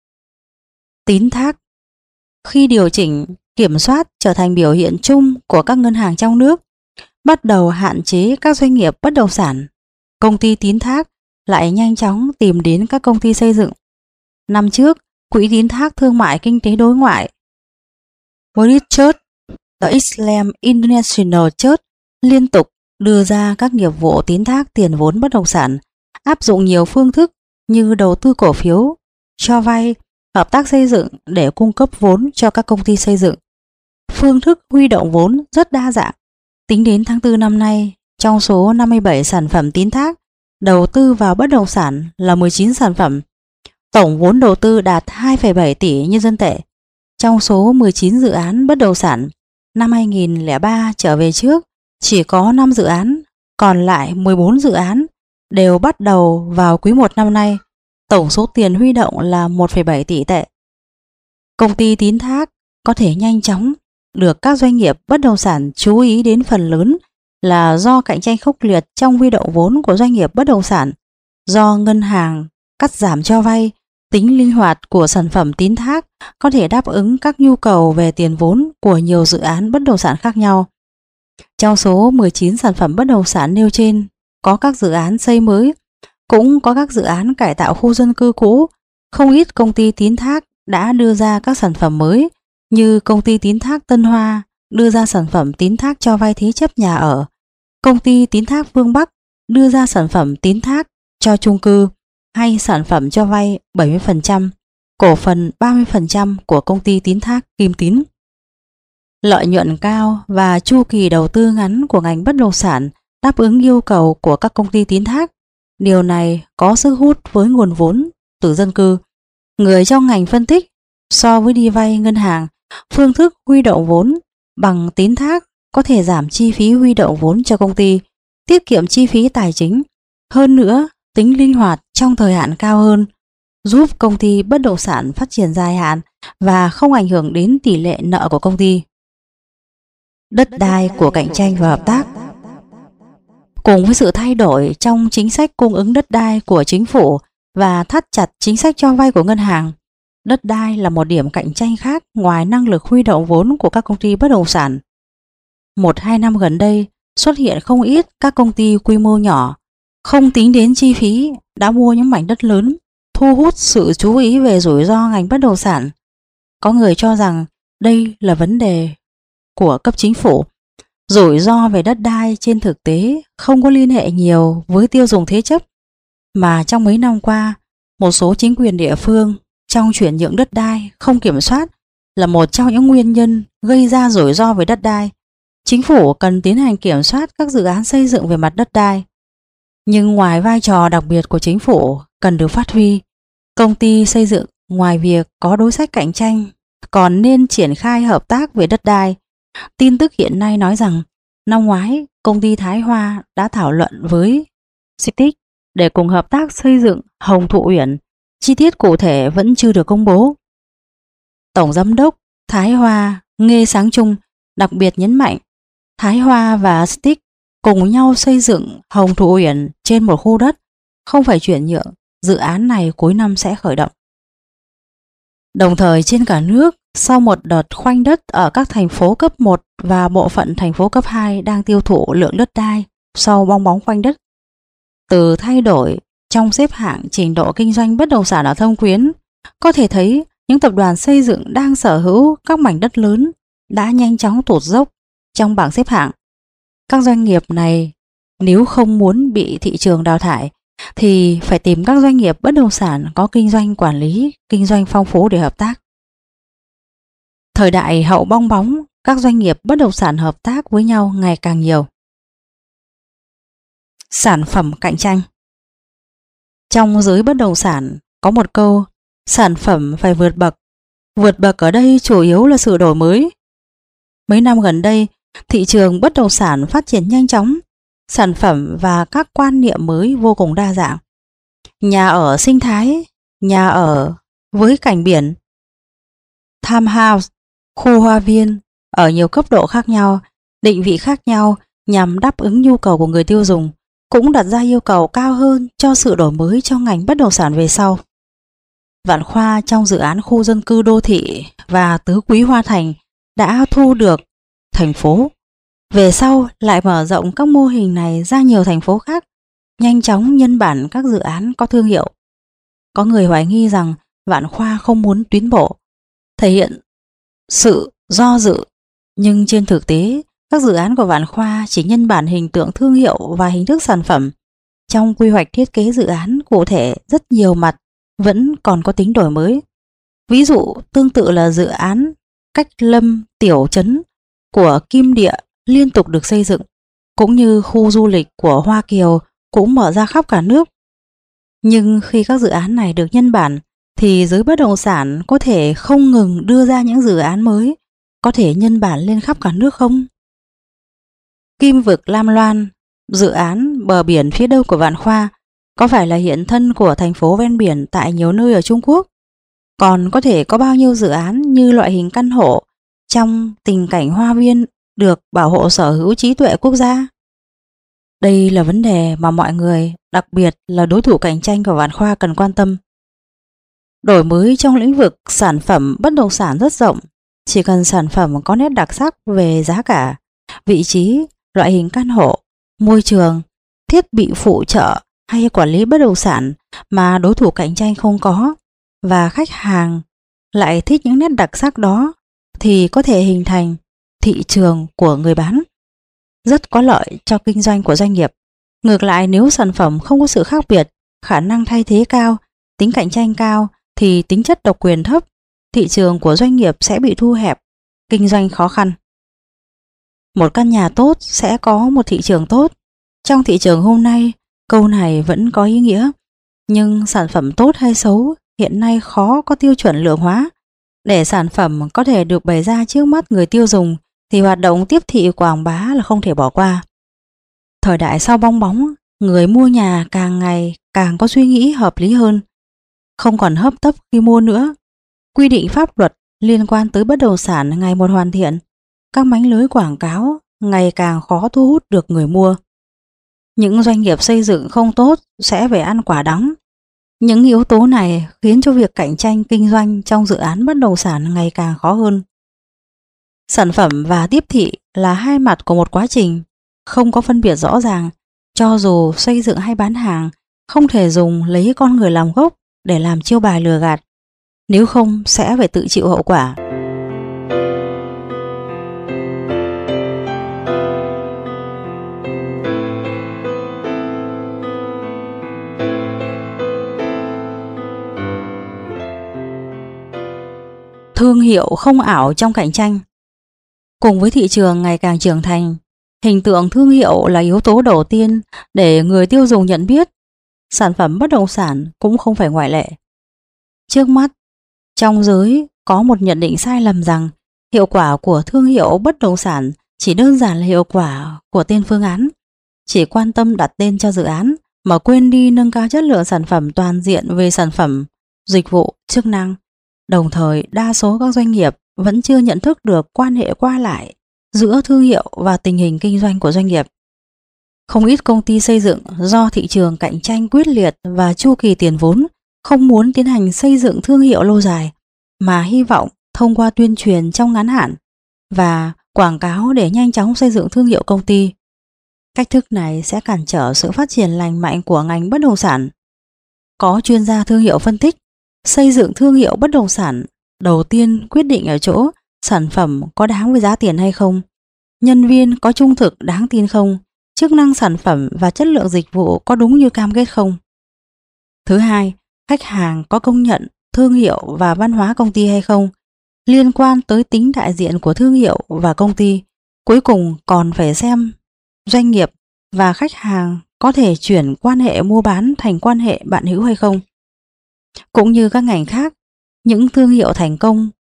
A: Tín thác. Khi điều chỉnh, kiểm soát trở thành biểu hiện chung của các ngân hàng trong nước, bắt đầu hạn chế các doanh nghiệp bất động sản, công ty tín thác lại nhanh chóng tìm đến các công ty xây dựng. Năm trước, Quỹ tín thác thương mại kinh tế đối ngoại Bridge Church, The Islam International Church liên tục đưa ra các nghiệp vụ tín thác tiền vốn bất động sản, áp dụng nhiều phương thức như đầu tư cổ phiếu, cho vay, hợp tác xây dựng để cung cấp vốn cho các công ty xây dựng. Phương thức huy động vốn rất đa dạng. Tính đến tháng 4 năm nay, trong số 57 sản phẩm tín thác đầu tư vào bất động sản là 19 sản phẩm. Tổng vốn đầu tư đạt 2,7 tỷ nhân dân tệ. Trong số 19 dự án bất động sản, năm 2003 trở về trước chỉ có 5 dự án, còn lại 14 dự án đều bắt đầu vào quý 1 năm nay. Tổng số tiền huy động là 1,7 tỷ tệ. Công ty tín thác có thể nhanh chóng được các doanh nghiệp bất động sản chú ý đến phần lớn là do cạnh tranh khốc liệt trong huy động vốn của doanh nghiệp bất động sản, do ngân hàng cắt giảm cho vay. Tính linh hoạt của sản phẩm tín thác có thể đáp ứng các nhu cầu về tiền vốn của nhiều dự án bất động sản khác nhau. Trong số 19 sản phẩm bất động sản nêu trên, có các dự án xây mới, cũng có các dự án cải tạo khu dân cư cũ. Không ít công ty tín thác đã đưa ra các sản phẩm mới, như công ty tín thác Tân Hoa đưa ra sản phẩm tín thác cho vay thế chấp nhà ở, công ty tín thác Phương Bắc đưa ra sản phẩm tín thác cho chung cư, hay sản phẩm cho vay 70%, cổ phần 30% của công ty tín thác Kim Tín. Lợi nhuận cao và chu kỳ đầu tư ngắn của ngành bất động sản đáp ứng yêu cầu của các công ty tín thác. Điều này có sức hút với nguồn vốn từ dân cư. Người trong ngành phân tích, so với đi vay ngân hàng, phương thức huy động vốn bằng tín thác có thể giảm chi phí huy động vốn cho công ty, tiết kiệm chi phí tài chính. Hơn nữa, tính linh hoạt trong thời hạn cao hơn, giúp công ty bất động sản phát triển dài hạn và không ảnh hưởng đến tỷ lệ nợ của công ty. Đất đai của cạnh tranh và hợp tác. Cùng với sự thay đổi trong chính sách cung ứng đất đai của chính phủ và thắt chặt chính sách cho vay của ngân hàng, đất đai là một điểm cạnh tranh khác ngoài năng lực huy động vốn của các công ty bất động sản. 1-2 năm gần đây, xuất hiện không ít các công ty quy mô nhỏ, không tính đến chi phí đã mua những mảnh đất lớn, thu hút sự chú ý về rủi ro ngành bất động sản. Có người cho rằng đây là vấn đề của cấp chính phủ. Rủi ro về đất đai trên thực tế không có liên hệ nhiều với tiêu dùng thế chấp, mà trong mấy năm qua, một số chính quyền địa phương trong chuyển nhượng đất đai không kiểm soát là một trong những nguyên nhân gây ra rủi ro về đất đai. Chính phủ cần tiến hành kiểm soát các dự án xây dựng về mặt đất đai. Nhưng ngoài vai trò đặc biệt của chính phủ cần được phát huy, công ty xây dựng ngoài việc có đối sách cạnh tranh còn nên triển khai hợp tác về đất đai. Tin tức hiện nay nói rằng năm ngoái công ty Thái Hoa đã thảo luận với Citic để cùng hợp tác xây dựng Hồng Thụ Uyển. Chi tiết cụ thể vẫn chưa được công bố. Tổng giám đốc Thái Hoa Nghê Sáng Trung đặc biệt nhấn mạnh Thái Hoa và Citic cùng nhau xây dựng Hồng Thụ Uyển trên một khu đất, không phải chuyển nhượng. Dự án này cuối năm sẽ khởi động. Đồng thời trên cả nước, sau một đợt khoanh đất ở các thành phố cấp 1 và bộ phận thành phố cấp 2 đang tiêu thụ lượng đất đai sau bong bóng khoanh đất. Từ thay đổi trong xếp hạng trình độ kinh doanh bất động sản ở Thâm Quyến, có thể thấy những tập đoàn xây dựng đang sở hữu các mảnh đất lớn đã nhanh chóng tụt dốc trong bảng xếp hạng. Các doanh nghiệp này nếu không muốn bị thị trường đào thải thì phải tìm các doanh nghiệp bất động sản có kinh doanh quản lý, kinh doanh phong phú để hợp tác. Thời đại hậu bong bóng, các doanh nghiệp bất động sản hợp tác với nhau ngày càng nhiều. Sản phẩm cạnh tranh. Trong giới bất động sản có một câu, sản phẩm phải vượt bậc. Vượt bậc ở đây chủ yếu là sự đổi mới. Mấy năm gần đây, thị trường bất động sản phát triển nhanh chóng, sản phẩm và các quan niệm mới vô cùng đa dạng. Nhà ở sinh thái, nhà ở với cảnh biển, townhouse, khu hoa viên ở nhiều cấp độ khác nhau, định vị khác nhau nhằm đáp ứng nhu cầu của người tiêu dùng, cũng đặt ra yêu cầu cao hơn cho sự đổi mới trong ngành bất động sản về sau. Vạn Khoa trong dự án khu dân cư đô thị và Tứ Quý Hoa Thành đã thu được thành phố. Về sau lại mở rộng các mô hình này ra nhiều thành phố khác, nhanh chóng nhân bản các dự án có thương hiệu. Có người hoài nghi rằng Vạn Khoa không muốn tuyến bộ, thể hiện sự do dự, nhưng trên thực tế, các dự án của Vạn Khoa chỉ nhân bản hình tượng thương hiệu và hình thức sản phẩm. Trong quy hoạch thiết kế dự án cụ thể rất nhiều mặt vẫn còn có tính đổi mới. Ví dụ tương tự là dự án Cách Lâm Tiểu Trấn của Kim Địa liên tục được xây dựng, cũng như khu du lịch của Hoa Kiều cũng mở ra khắp cả nước. Nhưng khi các dự án này được nhân bản thì giới bất động sản có thể không ngừng đưa ra những dự án mới, có thể nhân bản lên khắp cả nước không? Kim Vực Lam Loan, dự án bờ biển phía đông của Vạn Khoa, có phải là hiện thân của thành phố ven biển tại nhiều nơi ở Trung Quốc? Còn có thể có bao nhiêu dự án như loại hình căn hộ trong tình cảnh hoa viên được bảo hộ sở hữu trí tuệ quốc gia? Đây là vấn đề mà mọi người, đặc biệt là đối thủ cạnh tranh của Vạn Khoa cần quan tâm. Đổi mới trong lĩnh vực sản phẩm bất động sản rất rộng, chỉ cần sản phẩm có nét đặc sắc về giá cả, vị trí, loại hình căn hộ, môi trường, thiết bị phụ trợ hay quản lý bất động sản mà đối thủ cạnh tranh không có, và khách hàng lại thích những nét đặc sắc đó, thì có thể hình thành thị trường của người bán, rất có lợi cho kinh doanh của doanh nghiệp. Ngược lại, nếu sản phẩm không có sự khác biệt, khả năng thay thế cao, tính cạnh tranh cao thì tính chất độc quyền thấp, thị trường của doanh nghiệp sẽ bị thu hẹp, kinh doanh khó khăn. Một căn nhà tốt sẽ có một thị trường tốt. Trong thị trường hôm nay, câu này vẫn có ý nghĩa, nhưng sản phẩm tốt hay xấu hiện nay khó có tiêu chuẩn lượng hóa. Để sản phẩm có thể được bày ra trước mắt người tiêu dùng thì hoạt động tiếp thị quảng bá là không thể bỏ qua. Thời đại sau bong bóng, người mua nhà càng ngày càng có suy nghĩ hợp lý hơn, không còn hấp tấp khi mua nữa. Quy định pháp luật liên quan tới bất động sản ngày một hoàn thiện, các mánh lưới quảng cáo ngày càng khó thu hút được người mua. Những doanh nghiệp xây dựng không tốt sẽ phải ăn quả đắng. Những yếu tố này khiến cho việc cạnh tranh kinh doanh trong dự án bất động sản ngày càng khó hơn. Sản phẩm và tiếp thị là hai mặt của một quá trình, không có phân biệt rõ ràng. Cho dù xây dựng hay bán hàng, không thể dùng lấy con người làm gốc để làm chiêu bài lừa gạt, nếu không sẽ phải tự chịu hậu quả. Thương hiệu không ảo trong cạnh tranh. Cùng với thị trường ngày càng trưởng thành, hình tượng thương hiệu là yếu tố đầu tiên để người tiêu dùng nhận biết. Sản phẩm bất động sản cũng không phải ngoại lệ. Trước mắt, trong giới có một nhận định sai lầm rằng hiệu quả của thương hiệu bất động sản chỉ đơn giản là hiệu quả của tên phương án, chỉ quan tâm đặt tên cho dự án mà quên đi nâng cao chất lượng sản phẩm toàn diện về sản phẩm, dịch vụ, chức năng. Đồng thời, đa số các doanh nghiệp vẫn chưa nhận thức được quan hệ qua lại giữa thương hiệu và tình hình kinh doanh của doanh nghiệp. Không ít công ty xây dựng do thị trường cạnh tranh quyết liệt và chu kỳ tiền vốn không muốn tiến hành xây dựng thương hiệu lâu dài, mà hy vọng thông qua tuyên truyền trong ngắn hạn và quảng cáo để nhanh chóng xây dựng thương hiệu công ty. Cách thức này sẽ cản trở sự phát triển lành mạnh của ngành bất động sản. Có chuyên gia thương hiệu phân tích, xây dựng thương hiệu bất động sản đầu tiên quyết định ở chỗ sản phẩm có đáng với giá tiền hay không, nhân viên có trung thực đáng tin không, chức năng sản phẩm và chất lượng dịch vụ có đúng như cam kết không. Thứ hai, khách hàng có công nhận thương hiệu và văn hóa công ty hay không, liên quan tới tính đại diện của thương hiệu và công ty. Cuối cùng còn phải xem doanh nghiệp và khách hàng có thể chuyển quan hệ mua bán thành quan hệ bạn hữu hay không. Cũng như các ngành khác, những thương hiệu thành công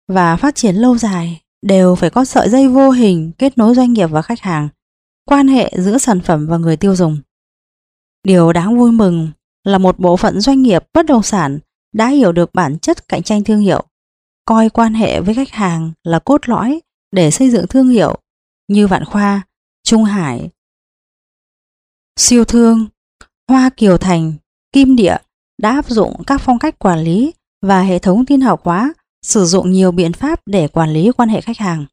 A: và phát triển lâu dài đều phải có sợi dây vô hình kết nối doanh nghiệp và khách hàng, quan hệ giữa sản phẩm và người tiêu dùng. Điều đáng vui mừng là một bộ phận doanh nghiệp bất động sản đã hiểu được bản chất cạnh tranh thương hiệu, coi quan hệ với khách hàng là cốt lõi để xây dựng thương hiệu, như Vạn Khoa, Trung Hải, Siêu Thương, Hoa Kiều Thành, Kim Địa đã áp dụng các phong cách quản lý và hệ thống tin học hóa, sử dụng nhiều biện pháp để quản lý quan hệ khách hàng.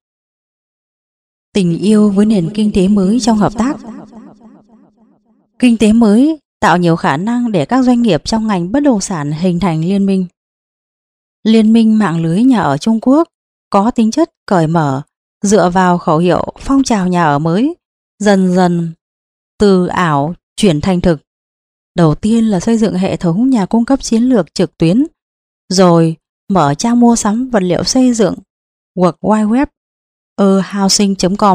A: Tình yêu với nền kinh tế mới trong hợp tác. Kinh tế mới tạo nhiều khả năng để các doanh nghiệp trong ngành bất động sản hình thành liên minh. Liên minh mạng lưới nhà ở Trung Quốc có tính chất cởi mở, dựa vào khẩu hiệu phong trào nhà ở mới, dần dần từ ảo chuyển thành thực. Đầu tiên là xây dựng hệ thống nhà cung cấp chiến lược trực tuyến, rồi mở trang mua sắm vật liệu xây dựng World Wide Web housing.com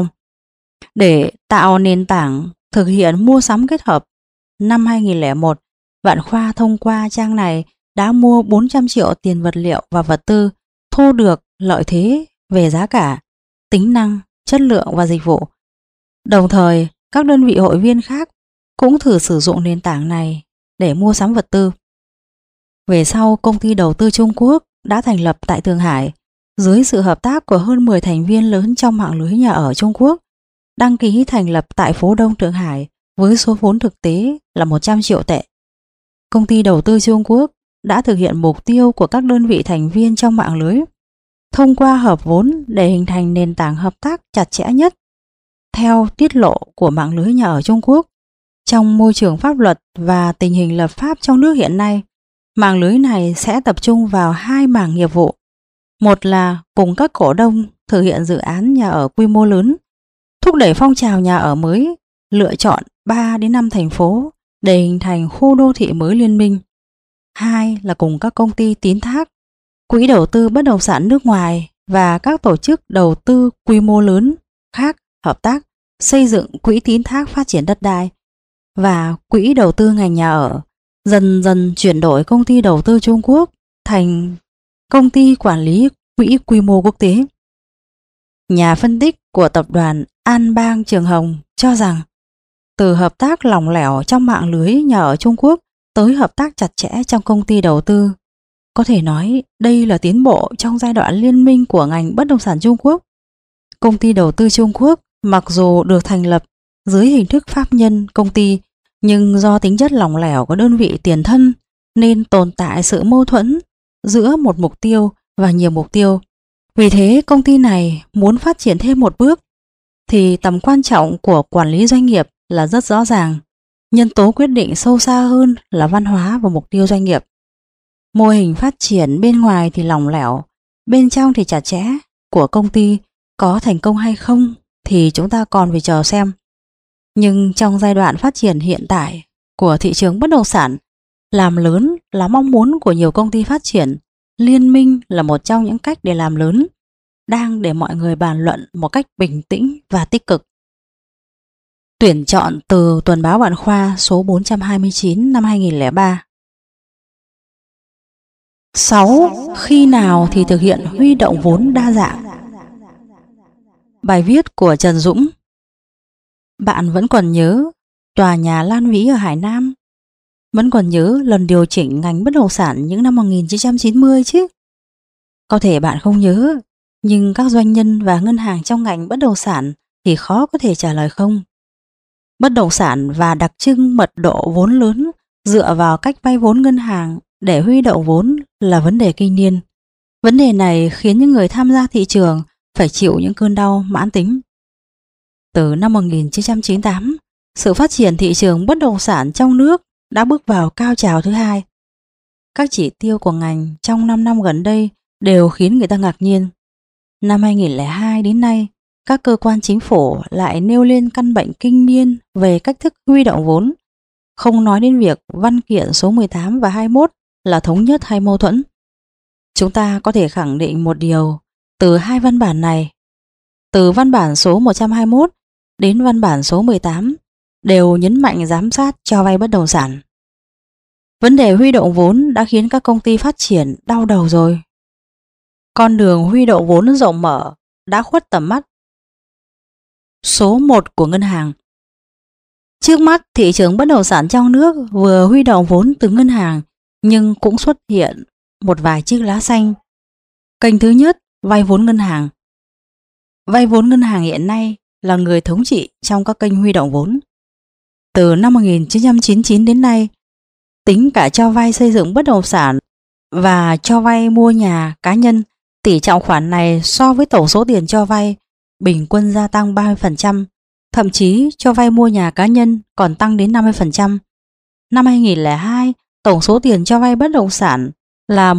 A: để tạo nền tảng thực hiện mua sắm kết hợp. Năm 2001, Vạn Khoa thông qua trang này đã mua 400 triệu tiền vật liệu và vật tư, thu được lợi thế về giá cả, tính năng, chất lượng và dịch vụ. Đồng thời, các đơn vị hội viên khác cũng thử sử dụng nền tảng này để mua sắm vật tư. Về sau, công ty đầu tư Trung Quốc đã thành lập tại Thượng Hải dưới sự hợp tác của hơn 10 thành viên lớn trong mạng lưới nhà ở Trung Quốc, đăng ký thành lập tại phố Đông Thượng Hải với số vốn thực tế là 100 triệu tệ. Công ty đầu tư Trung Quốc đã thực hiện mục tiêu của các đơn vị thành viên trong mạng lưới thông qua hợp vốn để hình thành nền tảng hợp tác chặt chẽ nhất. Theo tiết lộ của mạng lưới nhà ở Trung Quốc, trong môi trường pháp luật và tình hình lập pháp trong nước hiện nay, mạng lưới này sẽ tập trung vào hai mảng nghiệp vụ. Một là cùng các cổ đông thực hiện dự án nhà ở quy mô lớn, thúc đẩy phong trào nhà ở mới, lựa chọn 3 đến 5 thành phố để hình thành khu đô thị mới liên minh. Hai là cùng các công ty tín thác, quỹ đầu tư bất động sản nước ngoài và các tổ chức đầu tư quy mô lớn khác hợp tác xây dựng quỹ tín thác phát triển đất đai và quỹ đầu tư ngành nhà ở, dần dần chuyển đổi công ty đầu tư Trung Quốc thành công ty quản lý quỹ quy mô quốc tế. Nhà phân tích của tập đoàn An Bang Trường Hồng cho rằng từ hợp tác lỏng lẻo trong mạng lưới nhà ở Trung Quốc tới hợp tác chặt chẽ trong công ty đầu tư, có thể nói đây là tiến bộ trong giai đoạn liên minh của ngành bất động sản Trung Quốc. Công ty đầu tư Trung Quốc mặc dù được thành lập dưới hình thức pháp nhân công ty, nhưng do tính chất lỏng lẻo của đơn vị tiền thân nên tồn tại sự mâu thuẫn giữa một mục tiêu và nhiều mục tiêu. Vì thế công ty này muốn phát triển thêm một bước thì tầm quan trọng của quản lý doanh nghiệp là rất rõ ràng. Nhân tố quyết định sâu xa hơn là văn hóa và mục tiêu doanh nghiệp. Mô hình phát triển bên ngoài thì lỏng lẻo, bên trong thì chặt chẽ của công ty có thành công hay không thì chúng ta còn phải chờ xem. Nhưng trong giai đoạn phát triển hiện tại của thị trường bất động sản, làm lớn là mong muốn của nhiều công ty phát triển, liên minh là một trong những cách để làm lớn, đang để mọi người bàn luận một cách bình tĩnh và tích cực. Tuyển chọn từ Tuần báo Vạn Khoa số 429 năm 2003. 6. Khi nào thì thực hiện huy động vốn đa dạng? Bài viết của Trần Dũng. Bạn vẫn còn nhớ tòa nhà Lan Vĩ ở Hải Nam? Vẫn còn nhớ lần điều chỉnh ngành bất động sản những năm 1990 chứ? Có thể bạn không nhớ, nhưng các doanh nhân và ngân hàng trong ngành bất động sản thì khó có thể trả lời không. Bất động sản và đặc trưng mật độ vốn lớn dựa vào cách vay vốn ngân hàng để huy động vốn là vấn đề kinh niên. Vấn đề này khiến những người tham gia thị trường phải chịu những cơn đau mãn tính. Từ năm 1998, sự phát triển thị trường bất động sản trong nước đã bước vào cao trào thứ hai. Các chỉ tiêu của ngành trong 5 năm gần đây đều khiến người ta ngạc nhiên. Năm 2002 đến nay, các cơ quan chính phủ lại nêu lên căn bệnh kinh niên về cách thức huy động vốn, không nói đến việc văn kiện số 18 và 21 là thống nhất hay mâu thuẫn. Chúng ta có thể khẳng định một điều từ hai văn bản này. Từ văn bản số 121 đến văn bản số 18 đều nhấn mạnh giám sát cho vay bất động sản. Vấn đề huy động vốn đã khiến các công ty phát triển đau đầu rồi. con đường huy động vốn rộng mở đã khuất tầm mắt. Số 1 của ngân hàng. Trước mắt, thị trường bất động sản trong nước vừa huy động vốn từ ngân hàng nhưng cũng xuất hiện một vài chiếc lá xanh. Kênh thứ nhất, vay vốn ngân hàng. Vay vốn ngân hàng hiện nay là người thống trị trong các kênh huy động vốn. Từ năm 1999 đến nay, tính cả cho vay xây dựng bất động sản và cho vay mua nhà cá nhân, tỷ trọng khoản này so với tổng số tiền cho vay bình quân gia tăng 30%, thậm chí cho vay mua nhà cá nhân còn tăng đến 50%. Năm 2002, tổng số tiền cho vay bất động sản là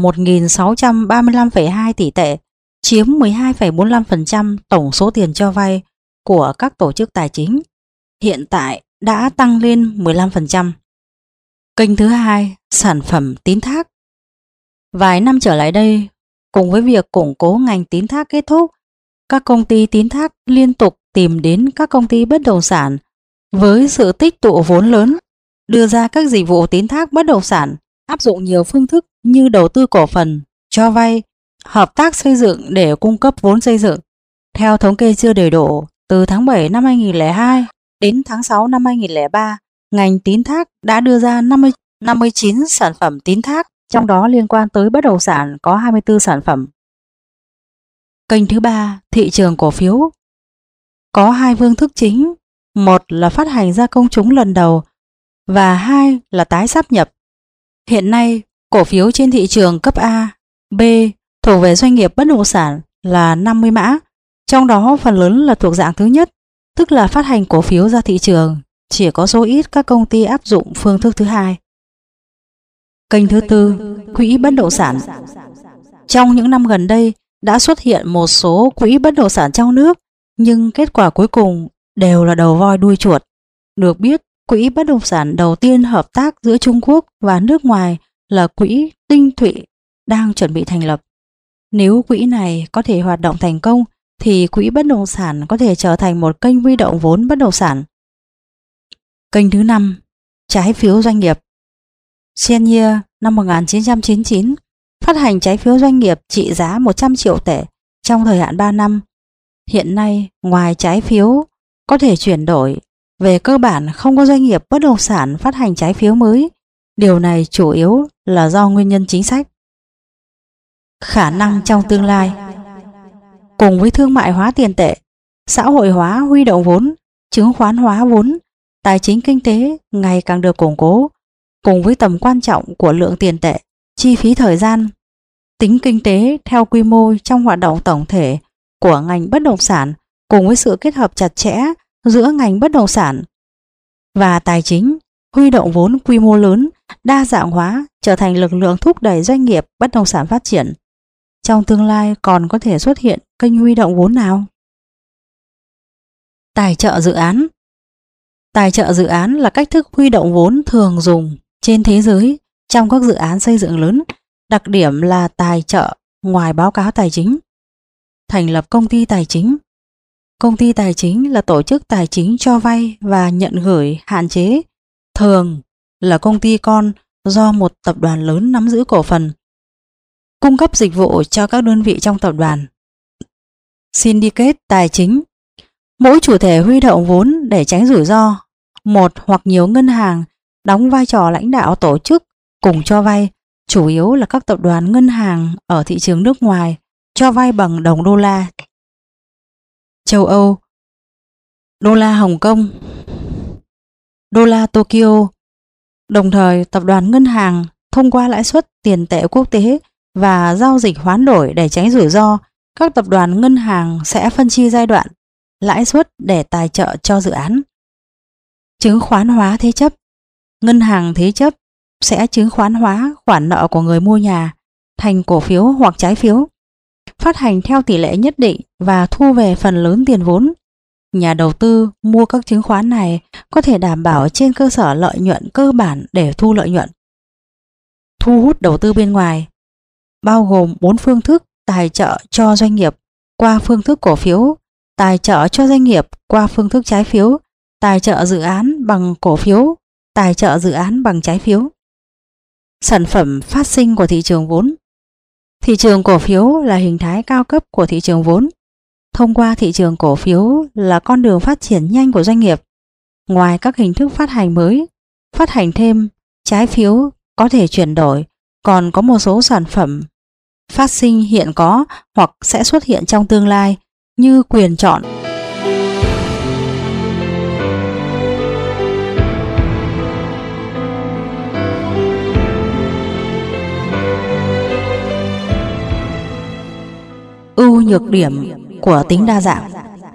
A: 1.635,2 tỷ tệ, chiếm 12,45% tổng số tiền cho vay của các tổ chức tài chính. Hiện tại đã tăng lên 15%. Kênh thứ hai, sản phẩm tín thác. Vài năm trở lại đây, cùng với việc củng cố ngành tín thác kết thúc, các công ty tín thác liên tục tìm đến các công ty bất động sản với sự tích tụ vốn lớn, đưa ra các dịch vụ tín thác bất động sản, áp dụng nhiều phương thức như đầu tư cổ phần, cho vay, hợp tác xây dựng để cung cấp vốn xây dựng. Theo thống kê chưa đầy đủ, từ tháng 7 năm 2002 đến tháng 6 năm 2003, ngành tín thác đã đưa ra 59 sản phẩm tín thác, trong đó liên quan tới bất động sản có 24 sản phẩm. Kênh thứ ba, thị trường cổ phiếu. Có hai phương thức chính, một là phát hành ra công chúng lần đầu và hai là tái sáp nhập. Hiện nay, cổ phiếu trên thị trường cấp A, B thuộc về doanh nghiệp bất động sản là 50 mã, trong đó phần lớn là thuộc dạng thứ nhất, tức là phát hành cổ phiếu ra thị trường, chỉ có số ít các công ty áp dụng phương thức thứ hai. Kênh thứ tư, quỹ bất động sản. Trong những năm gần đây đã xuất hiện một số quỹ bất động sản trong nước, nhưng kết quả cuối cùng đều là đầu voi đuôi chuột. Được biết, quỹ bất động sản đầu tiên hợp tác giữa Trung Quốc và nước ngoài là quỹ Tinh Thụy đang chuẩn bị thành lập. Nếu quỹ này có thể hoạt động thành công thì quỹ bất động sản có thể trở thành một kênh huy động vốn bất động sản. Kênh thứ năm, trái phiếu doanh nghiệp. Xenia năm 1999 phát hành trái phiếu doanh nghiệp trị giá 100 triệu tệ trong thời hạn 3 năm. Hiện nay, ngoài trái phiếu có thể chuyển đổi, về cơ bản không có doanh nghiệp bất động sản phát hành trái phiếu mới. Điều này chủ yếu là do nguyên nhân chính sách. Khả năng trong tương lai. Cùng với thương mại hóa tiền tệ, xã hội hóa huy động vốn, chứng khoán hóa vốn, tài chính kinh tế ngày càng được củng cố, cùng với tầm quan trọng của lượng tiền tệ, chi phí thời gian, tính kinh tế theo quy mô trong hoạt động tổng thể của ngành bất động sản, cùng với sự kết hợp chặt chẽ giữa ngành bất động sản và tài chính, huy động vốn quy mô lớn, đa dạng hóa trở thành lực lượng thúc đẩy doanh nghiệp bất động sản phát triển. Trong tương lai còn có thể xuất hiện kênh huy động vốn nào? Tài trợ dự án. Tài trợ dự án là cách thức huy động vốn thường dùng trên thế giới trong các dự án xây dựng lớn, đặc điểm là tài trợ ngoài báo cáo tài chính. Thành lập công ty tài chính. Công ty tài chính là tổ chức tài chính cho vay và nhận gửi hạn chế, thường là công ty con do một tập đoàn lớn nắm giữ cổ phần, cung cấp dịch vụ cho các đơn vị trong tập đoàn. Syndicate tài chính. Mỗi chủ thể huy động vốn để tránh rủi ro. Một hoặc nhiều ngân hàng đóng vai trò lãnh đạo tổ chức cùng cho vay, chủ yếu là các tập đoàn ngân hàng ở thị trường nước ngoài, cho vay bằng đồng đô la châu Âu, đô la Hồng Kông, đô la Tokyo. Đồng thời, tập đoàn ngân hàng thông qua lãi suất tiền tệ quốc tế và giao dịch hoán đổi để tránh rủi ro, các tập đoàn ngân hàng sẽ phân chia giai đoạn lãi suất để tài trợ cho dự án. Chứng khoán hóa thế chấp. Ngân hàng thế chấp sẽ chứng khoán hóa khoản nợ của người mua nhà thành cổ phiếu hoặc trái phiếu, phát hành theo tỷ lệ nhất định và thu về phần lớn tiền vốn. Nhà đầu tư mua các chứng khoán này có thể đảm bảo trên cơ sở lợi nhuận cơ bản để thu lợi nhuận. Thu hút đầu tư bên ngoài bao gồm 4 phương thức: tài trợ cho doanh nghiệp qua phương thức cổ phiếu, tài trợ cho doanh nghiệp qua phương thức trái phiếu, tài trợ dự án bằng cổ phiếu, tài trợ dự án bằng trái phiếu. Sản phẩm phát sinh của thị trường vốn. Thị trường cổ phiếu là hình thái cao cấp của thị trường vốn. Thông qua thị trường cổ phiếu là con đường phát triển nhanh của doanh nghiệp. Ngoài các hình thức phát hành mới, phát hành thêm trái phiếu có thể chuyển đổi, còn có một số sản phẩm phát sinh hiện có hoặc sẽ xuất hiện trong tương lai như quyền chọn. Ưu nhược điểm của tính đa dạng.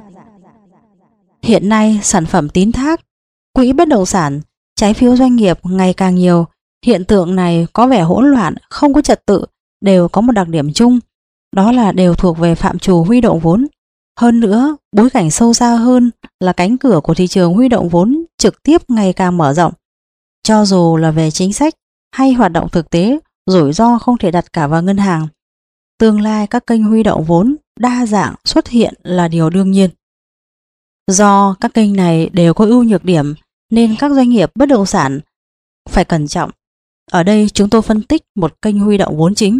A: Hiện nay, sản phẩm tín thác, quỹ bất động sản, trái phiếu doanh nghiệp ngày càng nhiều. Hiện tượng này có vẻ hỗn loạn, không có trật tự, đều có một đặc điểm chung, đó là đều thuộc về phạm trù huy động vốn. Hơn nữa, bối cảnh sâu xa hơn là cánh cửa của thị trường huy động vốn trực tiếp ngày càng mở rộng. Cho dù là về chính sách hay hoạt động thực tế, rủi ro không thể đặt cả vào ngân hàng. Tương lai các kênh huy động vốn đa dạng xuất hiện là điều đương nhiên. Do các kênh này đều có ưu nhược điểm nên các doanh nghiệp bất động sản phải cẩn trọng. Ở đây chúng tôi phân tích một kênh huy động vốn chính.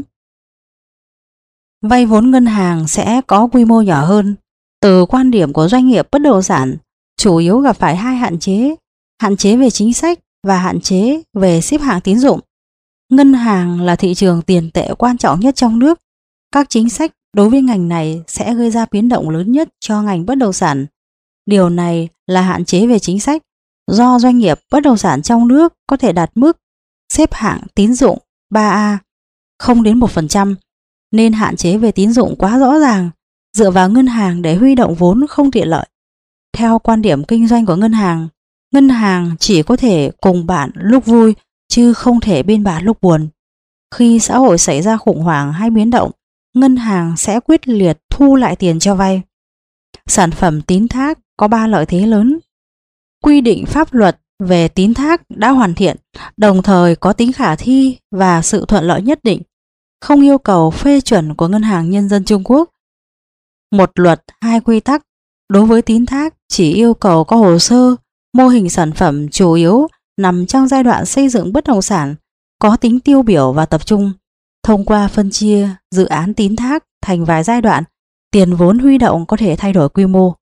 A: Vay vốn ngân hàng sẽ có quy mô nhỏ hơn. Từ quan điểm của doanh nghiệp bất động sản, chủ yếu gặp phải hai hạn chế về chính sách và hạn chế về xếp hạng tín dụng. Ngân hàng là thị trường tiền tệ quan trọng nhất trong nước. Các chính sách đối với ngành này sẽ gây ra biến động lớn nhất cho ngành bất động sản. Điều này là hạn chế về chính sách, do doanh nghiệp bất động sản trong nước có thể đạt mức xếp hạng tín dụng 3A, không đến 1%, nên hạn chế về tín dụng quá rõ ràng, dựa vào ngân hàng để huy động vốn không tiện lợi. Theo quan điểm kinh doanh của ngân hàng chỉ có thể cùng bạn lúc vui chứ không thể bên bạn lúc buồn. Khi xã hội xảy ra khủng hoảng hay biến động, ngân hàng sẽ quyết liệt thu lại tiền cho vay. Sản phẩm tín thác có 3 lợi thế lớn. Quy định pháp luật về tín thác đã hoàn thiện, đồng thời có tính khả thi và sự thuận lợi nhất định, không yêu cầu phê chuẩn của Ngân hàng Nhân dân Trung Quốc. Một luật, hai quy tắc. Đối với tín thác chỉ yêu cầu có hồ sơ, mô hình sản phẩm chủ yếu nằm trong giai đoạn xây dựng bất động sản, có tính tiêu biểu và tập trung. Thông qua phân chia dự án tín thác thành vài giai đoạn, tiền vốn huy động có thể thay đổi quy mô.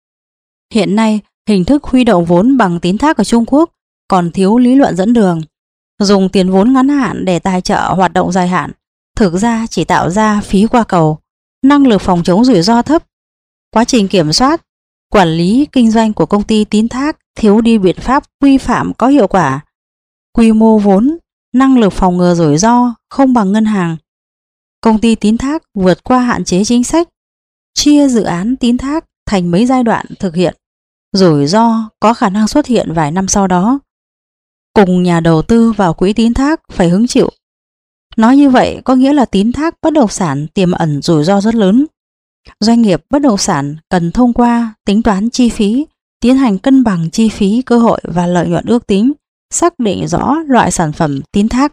A: Hiện nay, hình thức huy động vốn bằng tín thác ở Trung Quốc còn thiếu lý luận dẫn đường. Dùng tiền vốn ngắn hạn để tài trợ hoạt động dài hạn, thực ra chỉ tạo ra phí qua cầu, năng lực phòng chống rủi ro thấp. Quá trình kiểm soát, quản lý kinh doanh của công ty tín thác thiếu đi biện pháp quy phạm có hiệu quả. Quy mô vốn, năng lực phòng ngừa rủi ro không bằng ngân hàng. Công ty tín thác vượt qua hạn chế chính sách, chia dự án tín thác thành mấy giai đoạn thực hiện. Rủi ro có khả năng xuất hiện vài năm sau đó. Cùng nhà đầu tư vào quỹ tín thác phải hứng chịu. Nói như vậy có nghĩa là tín thác bất động sản tiềm ẩn rủi ro rất lớn. Doanh nghiệp bất động sản cần thông qua tính toán chi phí, tiến hành cân bằng chi phí, cơ hội và lợi nhuận ước tính, xác định rõ loại sản phẩm tín thác.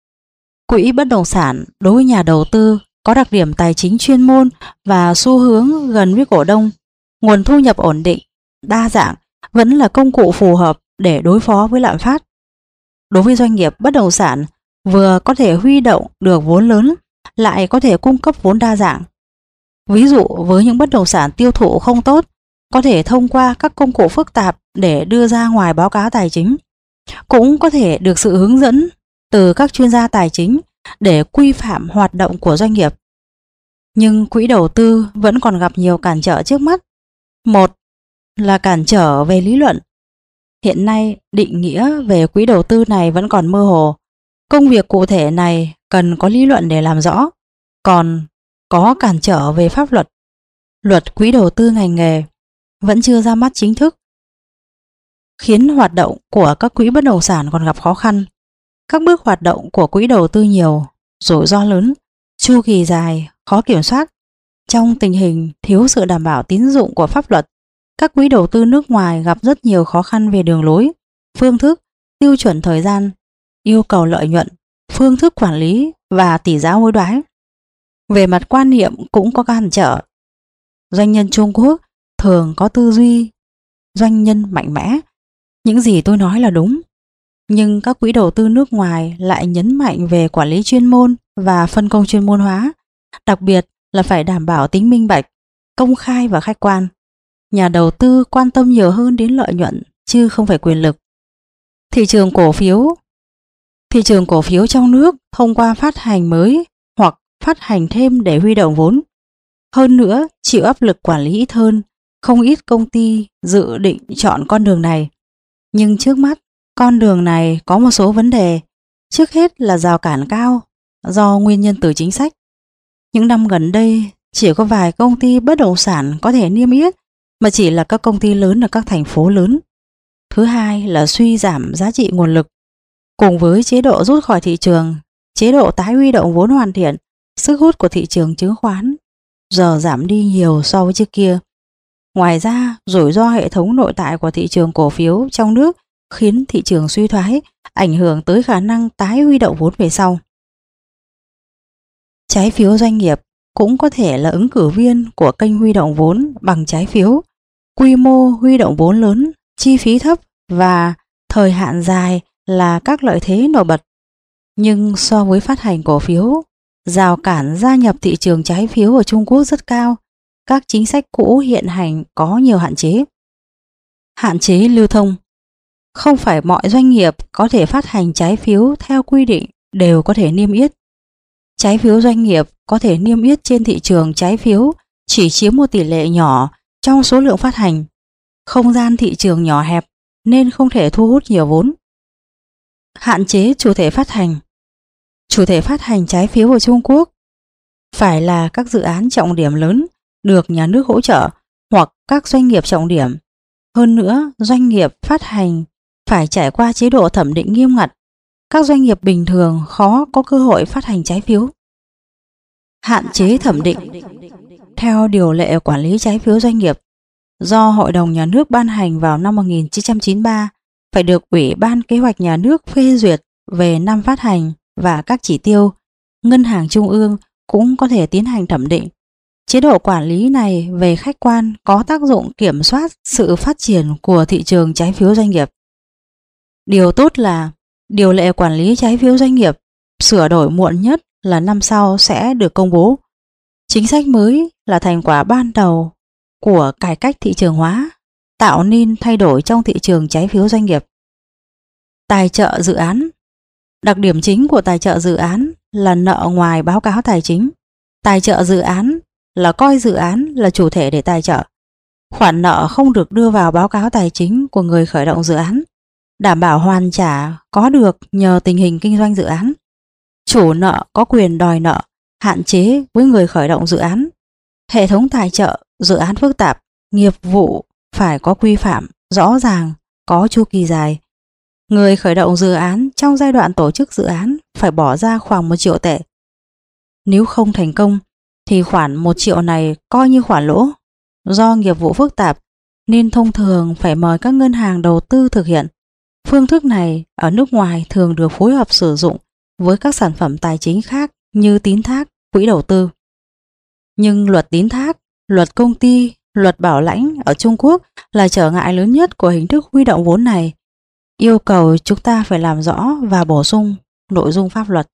A: Quỹ bất động sản đối với nhà đầu tư có đặc điểm tài chính chuyên môn và xu hướng gần với cổ đông. Nguồn thu nhập ổn định, đa dạng vẫn là công cụ phù hợp để đối phó với lạm phát. Đối với doanh nghiệp bất động sản, vừa có thể huy động được vốn lớn, lại có thể cung cấp vốn đa dạng. Ví dụ với những bất động sản tiêu thụ không tốt, có thể thông qua các công cụ phức tạp để đưa ra ngoài báo cáo tài chính. Cũng có thể được sự hướng dẫn từ các chuyên gia tài chính để quy phạm hoạt động của doanh nghiệp. Nhưng quỹ đầu tư vẫn còn gặp nhiều cản trở trước mắt. Một là cản trở về lý luận. Hiện nay định nghĩa về quỹ đầu tư này vẫn còn mơ hồ. Công việc cụ thể này cần có lý luận để làm rõ. Còn có cản trở về pháp luật. Luật quỹ đầu tư ngành nghề vẫn chưa ra mắt chính thức, khiến hoạt động của các quỹ bất động sản còn gặp khó khăn. Các bước hoạt động của quỹ đầu tư nhiều, rủi ro lớn, chu kỳ dài, khó kiểm soát. Trong tình hình thiếu sự đảm bảo tín dụng của pháp luật, các quỹ đầu tư nước ngoài gặp rất nhiều khó khăn về đường lối, phương thức, tiêu chuẩn thời gian, yêu cầu lợi nhuận, phương thức quản lý và tỷ giá hối đoái. Về mặt quan niệm cũng có cản trở. Doanh nhân Trung Quốc thường có tư duy doanh nhân mạnh mẽ. Những gì tôi nói là đúng. Nhưng các quỹ đầu tư nước ngoài lại nhấn mạnh về quản lý chuyên môn và phân công chuyên môn hóa. đặc biệt là phải đảm bảo tính minh bạch, công khai và khách quan. Nhà đầu tư quan tâm nhiều hơn đến lợi nhuận chứ không phải quyền lực. Thị trường cổ phiếu trong nước thông qua phát hành mới hoặc phát hành thêm để huy động vốn. Hơn nữa, chịu áp lực quản lý ít hơn, không ít công ty dự định chọn con đường này. Nhưng trước mắt, con đường này có một số vấn đề. Trước hết là rào cản cao, do nguyên nhân từ chính sách. Những năm gần đây, chỉ có vài công ty bất động sản có thể niêm yết, mà chỉ là các công ty lớn ở các thành phố lớn. Thứ hai là suy giảm giá trị nguồn lực. Cùng với chế độ rút khỏi thị trường, chế độ tái huy động vốn hoàn thiện, sức hút của thị trường chứng khoán giờ giảm đi nhiều so với trước kia. Ngoài ra, rủi ro hệ thống nội tại của thị trường cổ phiếu trong nước khiến thị trường suy thoái, ảnh hưởng tới khả năng tái huy động vốn về sau. Trái phiếu doanh nghiệp cũng có thể là ứng cử viên của kênh huy động vốn bằng trái phiếu. Quy mô huy động vốn lớn, chi phí thấp và thời hạn dài là các lợi thế nổi bật. Nhưng so với phát hành cổ phiếu, rào cản gia nhập thị trường trái phiếu ở Trung Quốc rất cao. Các chính sách cũ hiện hành có nhiều hạn chế. Hạn chế lưu thông. Không phải mọi doanh nghiệp có thể phát hành trái phiếu theo quy định đều có thể niêm yết. Trái phiếu doanh nghiệp có thể niêm yết trên thị trường trái phiếu chỉ chiếm một tỷ lệ nhỏ trong số lượng phát hành. Không gian thị trường nhỏ hẹp nên không thể thu hút nhiều vốn. Hạn chế chủ thể phát hành. Chủ thể phát hành trái phiếu ở Trung Quốc phải là các dự án trọng điểm lớn được nhà nước hỗ trợ hoặc các doanh nghiệp trọng điểm. Hơn nữa, doanh nghiệp phát hành phải trải qua chế độ thẩm định nghiêm ngặt. Các doanh nghiệp bình thường khó có cơ hội phát hành trái phiếu. Hạn chế thẩm định. Theo điều lệ quản lý trái phiếu doanh nghiệp do Hội đồng Nhà nước ban hành vào năm 1993, phải được Ủy ban Kế hoạch Nhà nước phê duyệt về năm phát hành và các chỉ tiêu. Ngân hàng Trung ương cũng có thể tiến hành thẩm định. Chế độ quản lý này về khách quan có tác dụng kiểm soát sự phát triển của thị trường trái phiếu doanh nghiệp. Điều tốt là điều lệ quản lý trái phiếu doanh nghiệp sửa đổi muộn nhất là năm sau sẽ được công bố. Chính sách mới là thành quả ban đầu của cải cách thị trường hóa, tạo nên thay đổi trong thị trường trái phiếu doanh nghiệp. Tài trợ dự án. Đặc điểm chính của tài trợ dự án là nợ ngoài báo cáo tài chính. Tài trợ dự án là coi dự án là chủ thể để tài trợ. Khoản nợ không được đưa vào báo cáo tài chính của người khởi động dự án, đảm bảo hoàn trả có được nhờ tình hình kinh doanh dự án. Chủ nợ có quyền đòi nợ, hạn chế với người khởi động dự án. Hệ thống tài trợ dự án phức tạp, nghiệp vụ phải có quy phạm, rõ ràng, có chu kỳ dài. Người khởi động dự án trong giai đoạn tổ chức dự án phải bỏ ra khoảng 1 triệu tệ. Nếu không thành công thì khoản 1 triệu này coi như khoản lỗ. Do nghiệp vụ phức tạp nên thông thường phải mời các ngân hàng đầu tư thực hiện. Phương thức này ở nước ngoài thường được phối hợp sử dụng với các sản phẩm tài chính khác như tín thác, quỹ đầu tư. Nhưng luật tín thác, luật công ty, luật bảo lãnh ở Trung Quốc là trở ngại lớn nhất của hình thức huy động vốn này. Yêu cầu chúng ta phải làm rõ và bổ sung nội dung pháp luật.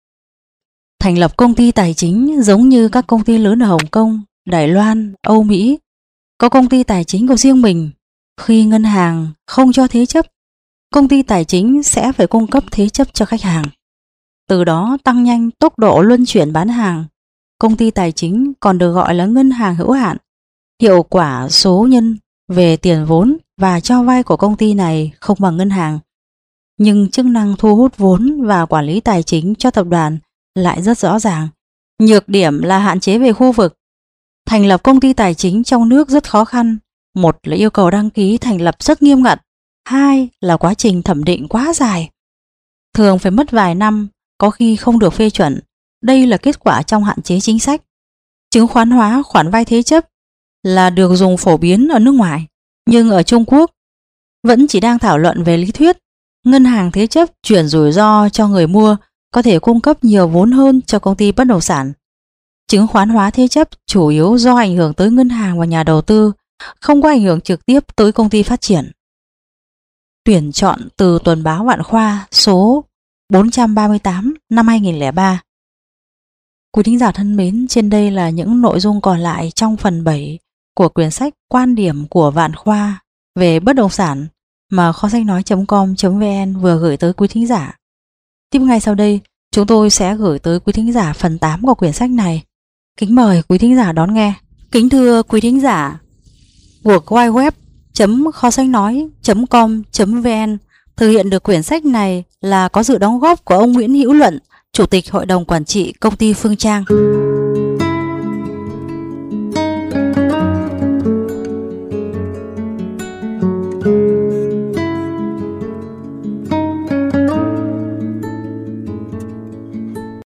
A: Thành lập công ty tài chính giống như các công ty lớn ở Hồng Kông, Đài Loan, Âu Mỹ, có công ty tài chính của riêng mình. Khi ngân hàng không cho thế chấp, công ty tài chính sẽ phải cung cấp thế chấp cho khách hàng. Từ đó tăng nhanh tốc độ luân chuyển bán hàng. Công ty tài chính còn được gọi là ngân hàng hữu hạn. Hiệu quả số nhân về tiền vốn và cho vay của công ty này không bằng ngân hàng. Nhưng chức năng thu hút vốn và quản lý tài chính cho tập đoàn lại rất rõ ràng. Nhược điểm là hạn chế về khu vực. Thành lập công ty tài chính trong nước rất khó khăn. Một là yêu cầu đăng ký thành lập rất nghiêm ngặt. Hai là quá trình thẩm định quá dài. Thường phải mất vài năm, có khi không được phê chuẩn. Đây là kết quả trong hạn chế chính sách. Chứng khoán hóa khoản vay thế chấp là được dùng phổ biến ở nước ngoài, nhưng ở Trung Quốc vẫn chỉ đang thảo luận về lý thuyết. Ngân hàng thế chấp chuyển rủi ro cho người mua, có thể cung cấp nhiều vốn hơn cho công ty bất động sản. Chứng khoán hóa thế chấp chủ yếu do ảnh hưởng tới ngân hàng và nhà đầu tư, không có ảnh hưởng trực tiếp tới công ty phát triển. Tuyển chọn từ Tuần báo Vạn Khoa số 438 năm 2003. Quý thính giả thân mến, trên đây là những nội dung còn lại trong phần 7 của quyển sách Quan điểm của Vạn Khoa về bất động sản mà kho sách nói.com.vn vừa gửi tới quý thính giả. Tiếp ngay sau đây, chúng tôi sẽ gửi tới quý thính giả phần 8 của quyển sách này. Kính mời quý thính giả đón nghe. Kính thưa quý thính giả, World Wide Web.kho sách nói.com.vn thực hiện được quyển sách này là có sự đóng góp của ông Nguyễn Hữu Luận, Chủ tịch Hội đồng Quản trị Công ty Phương Trang.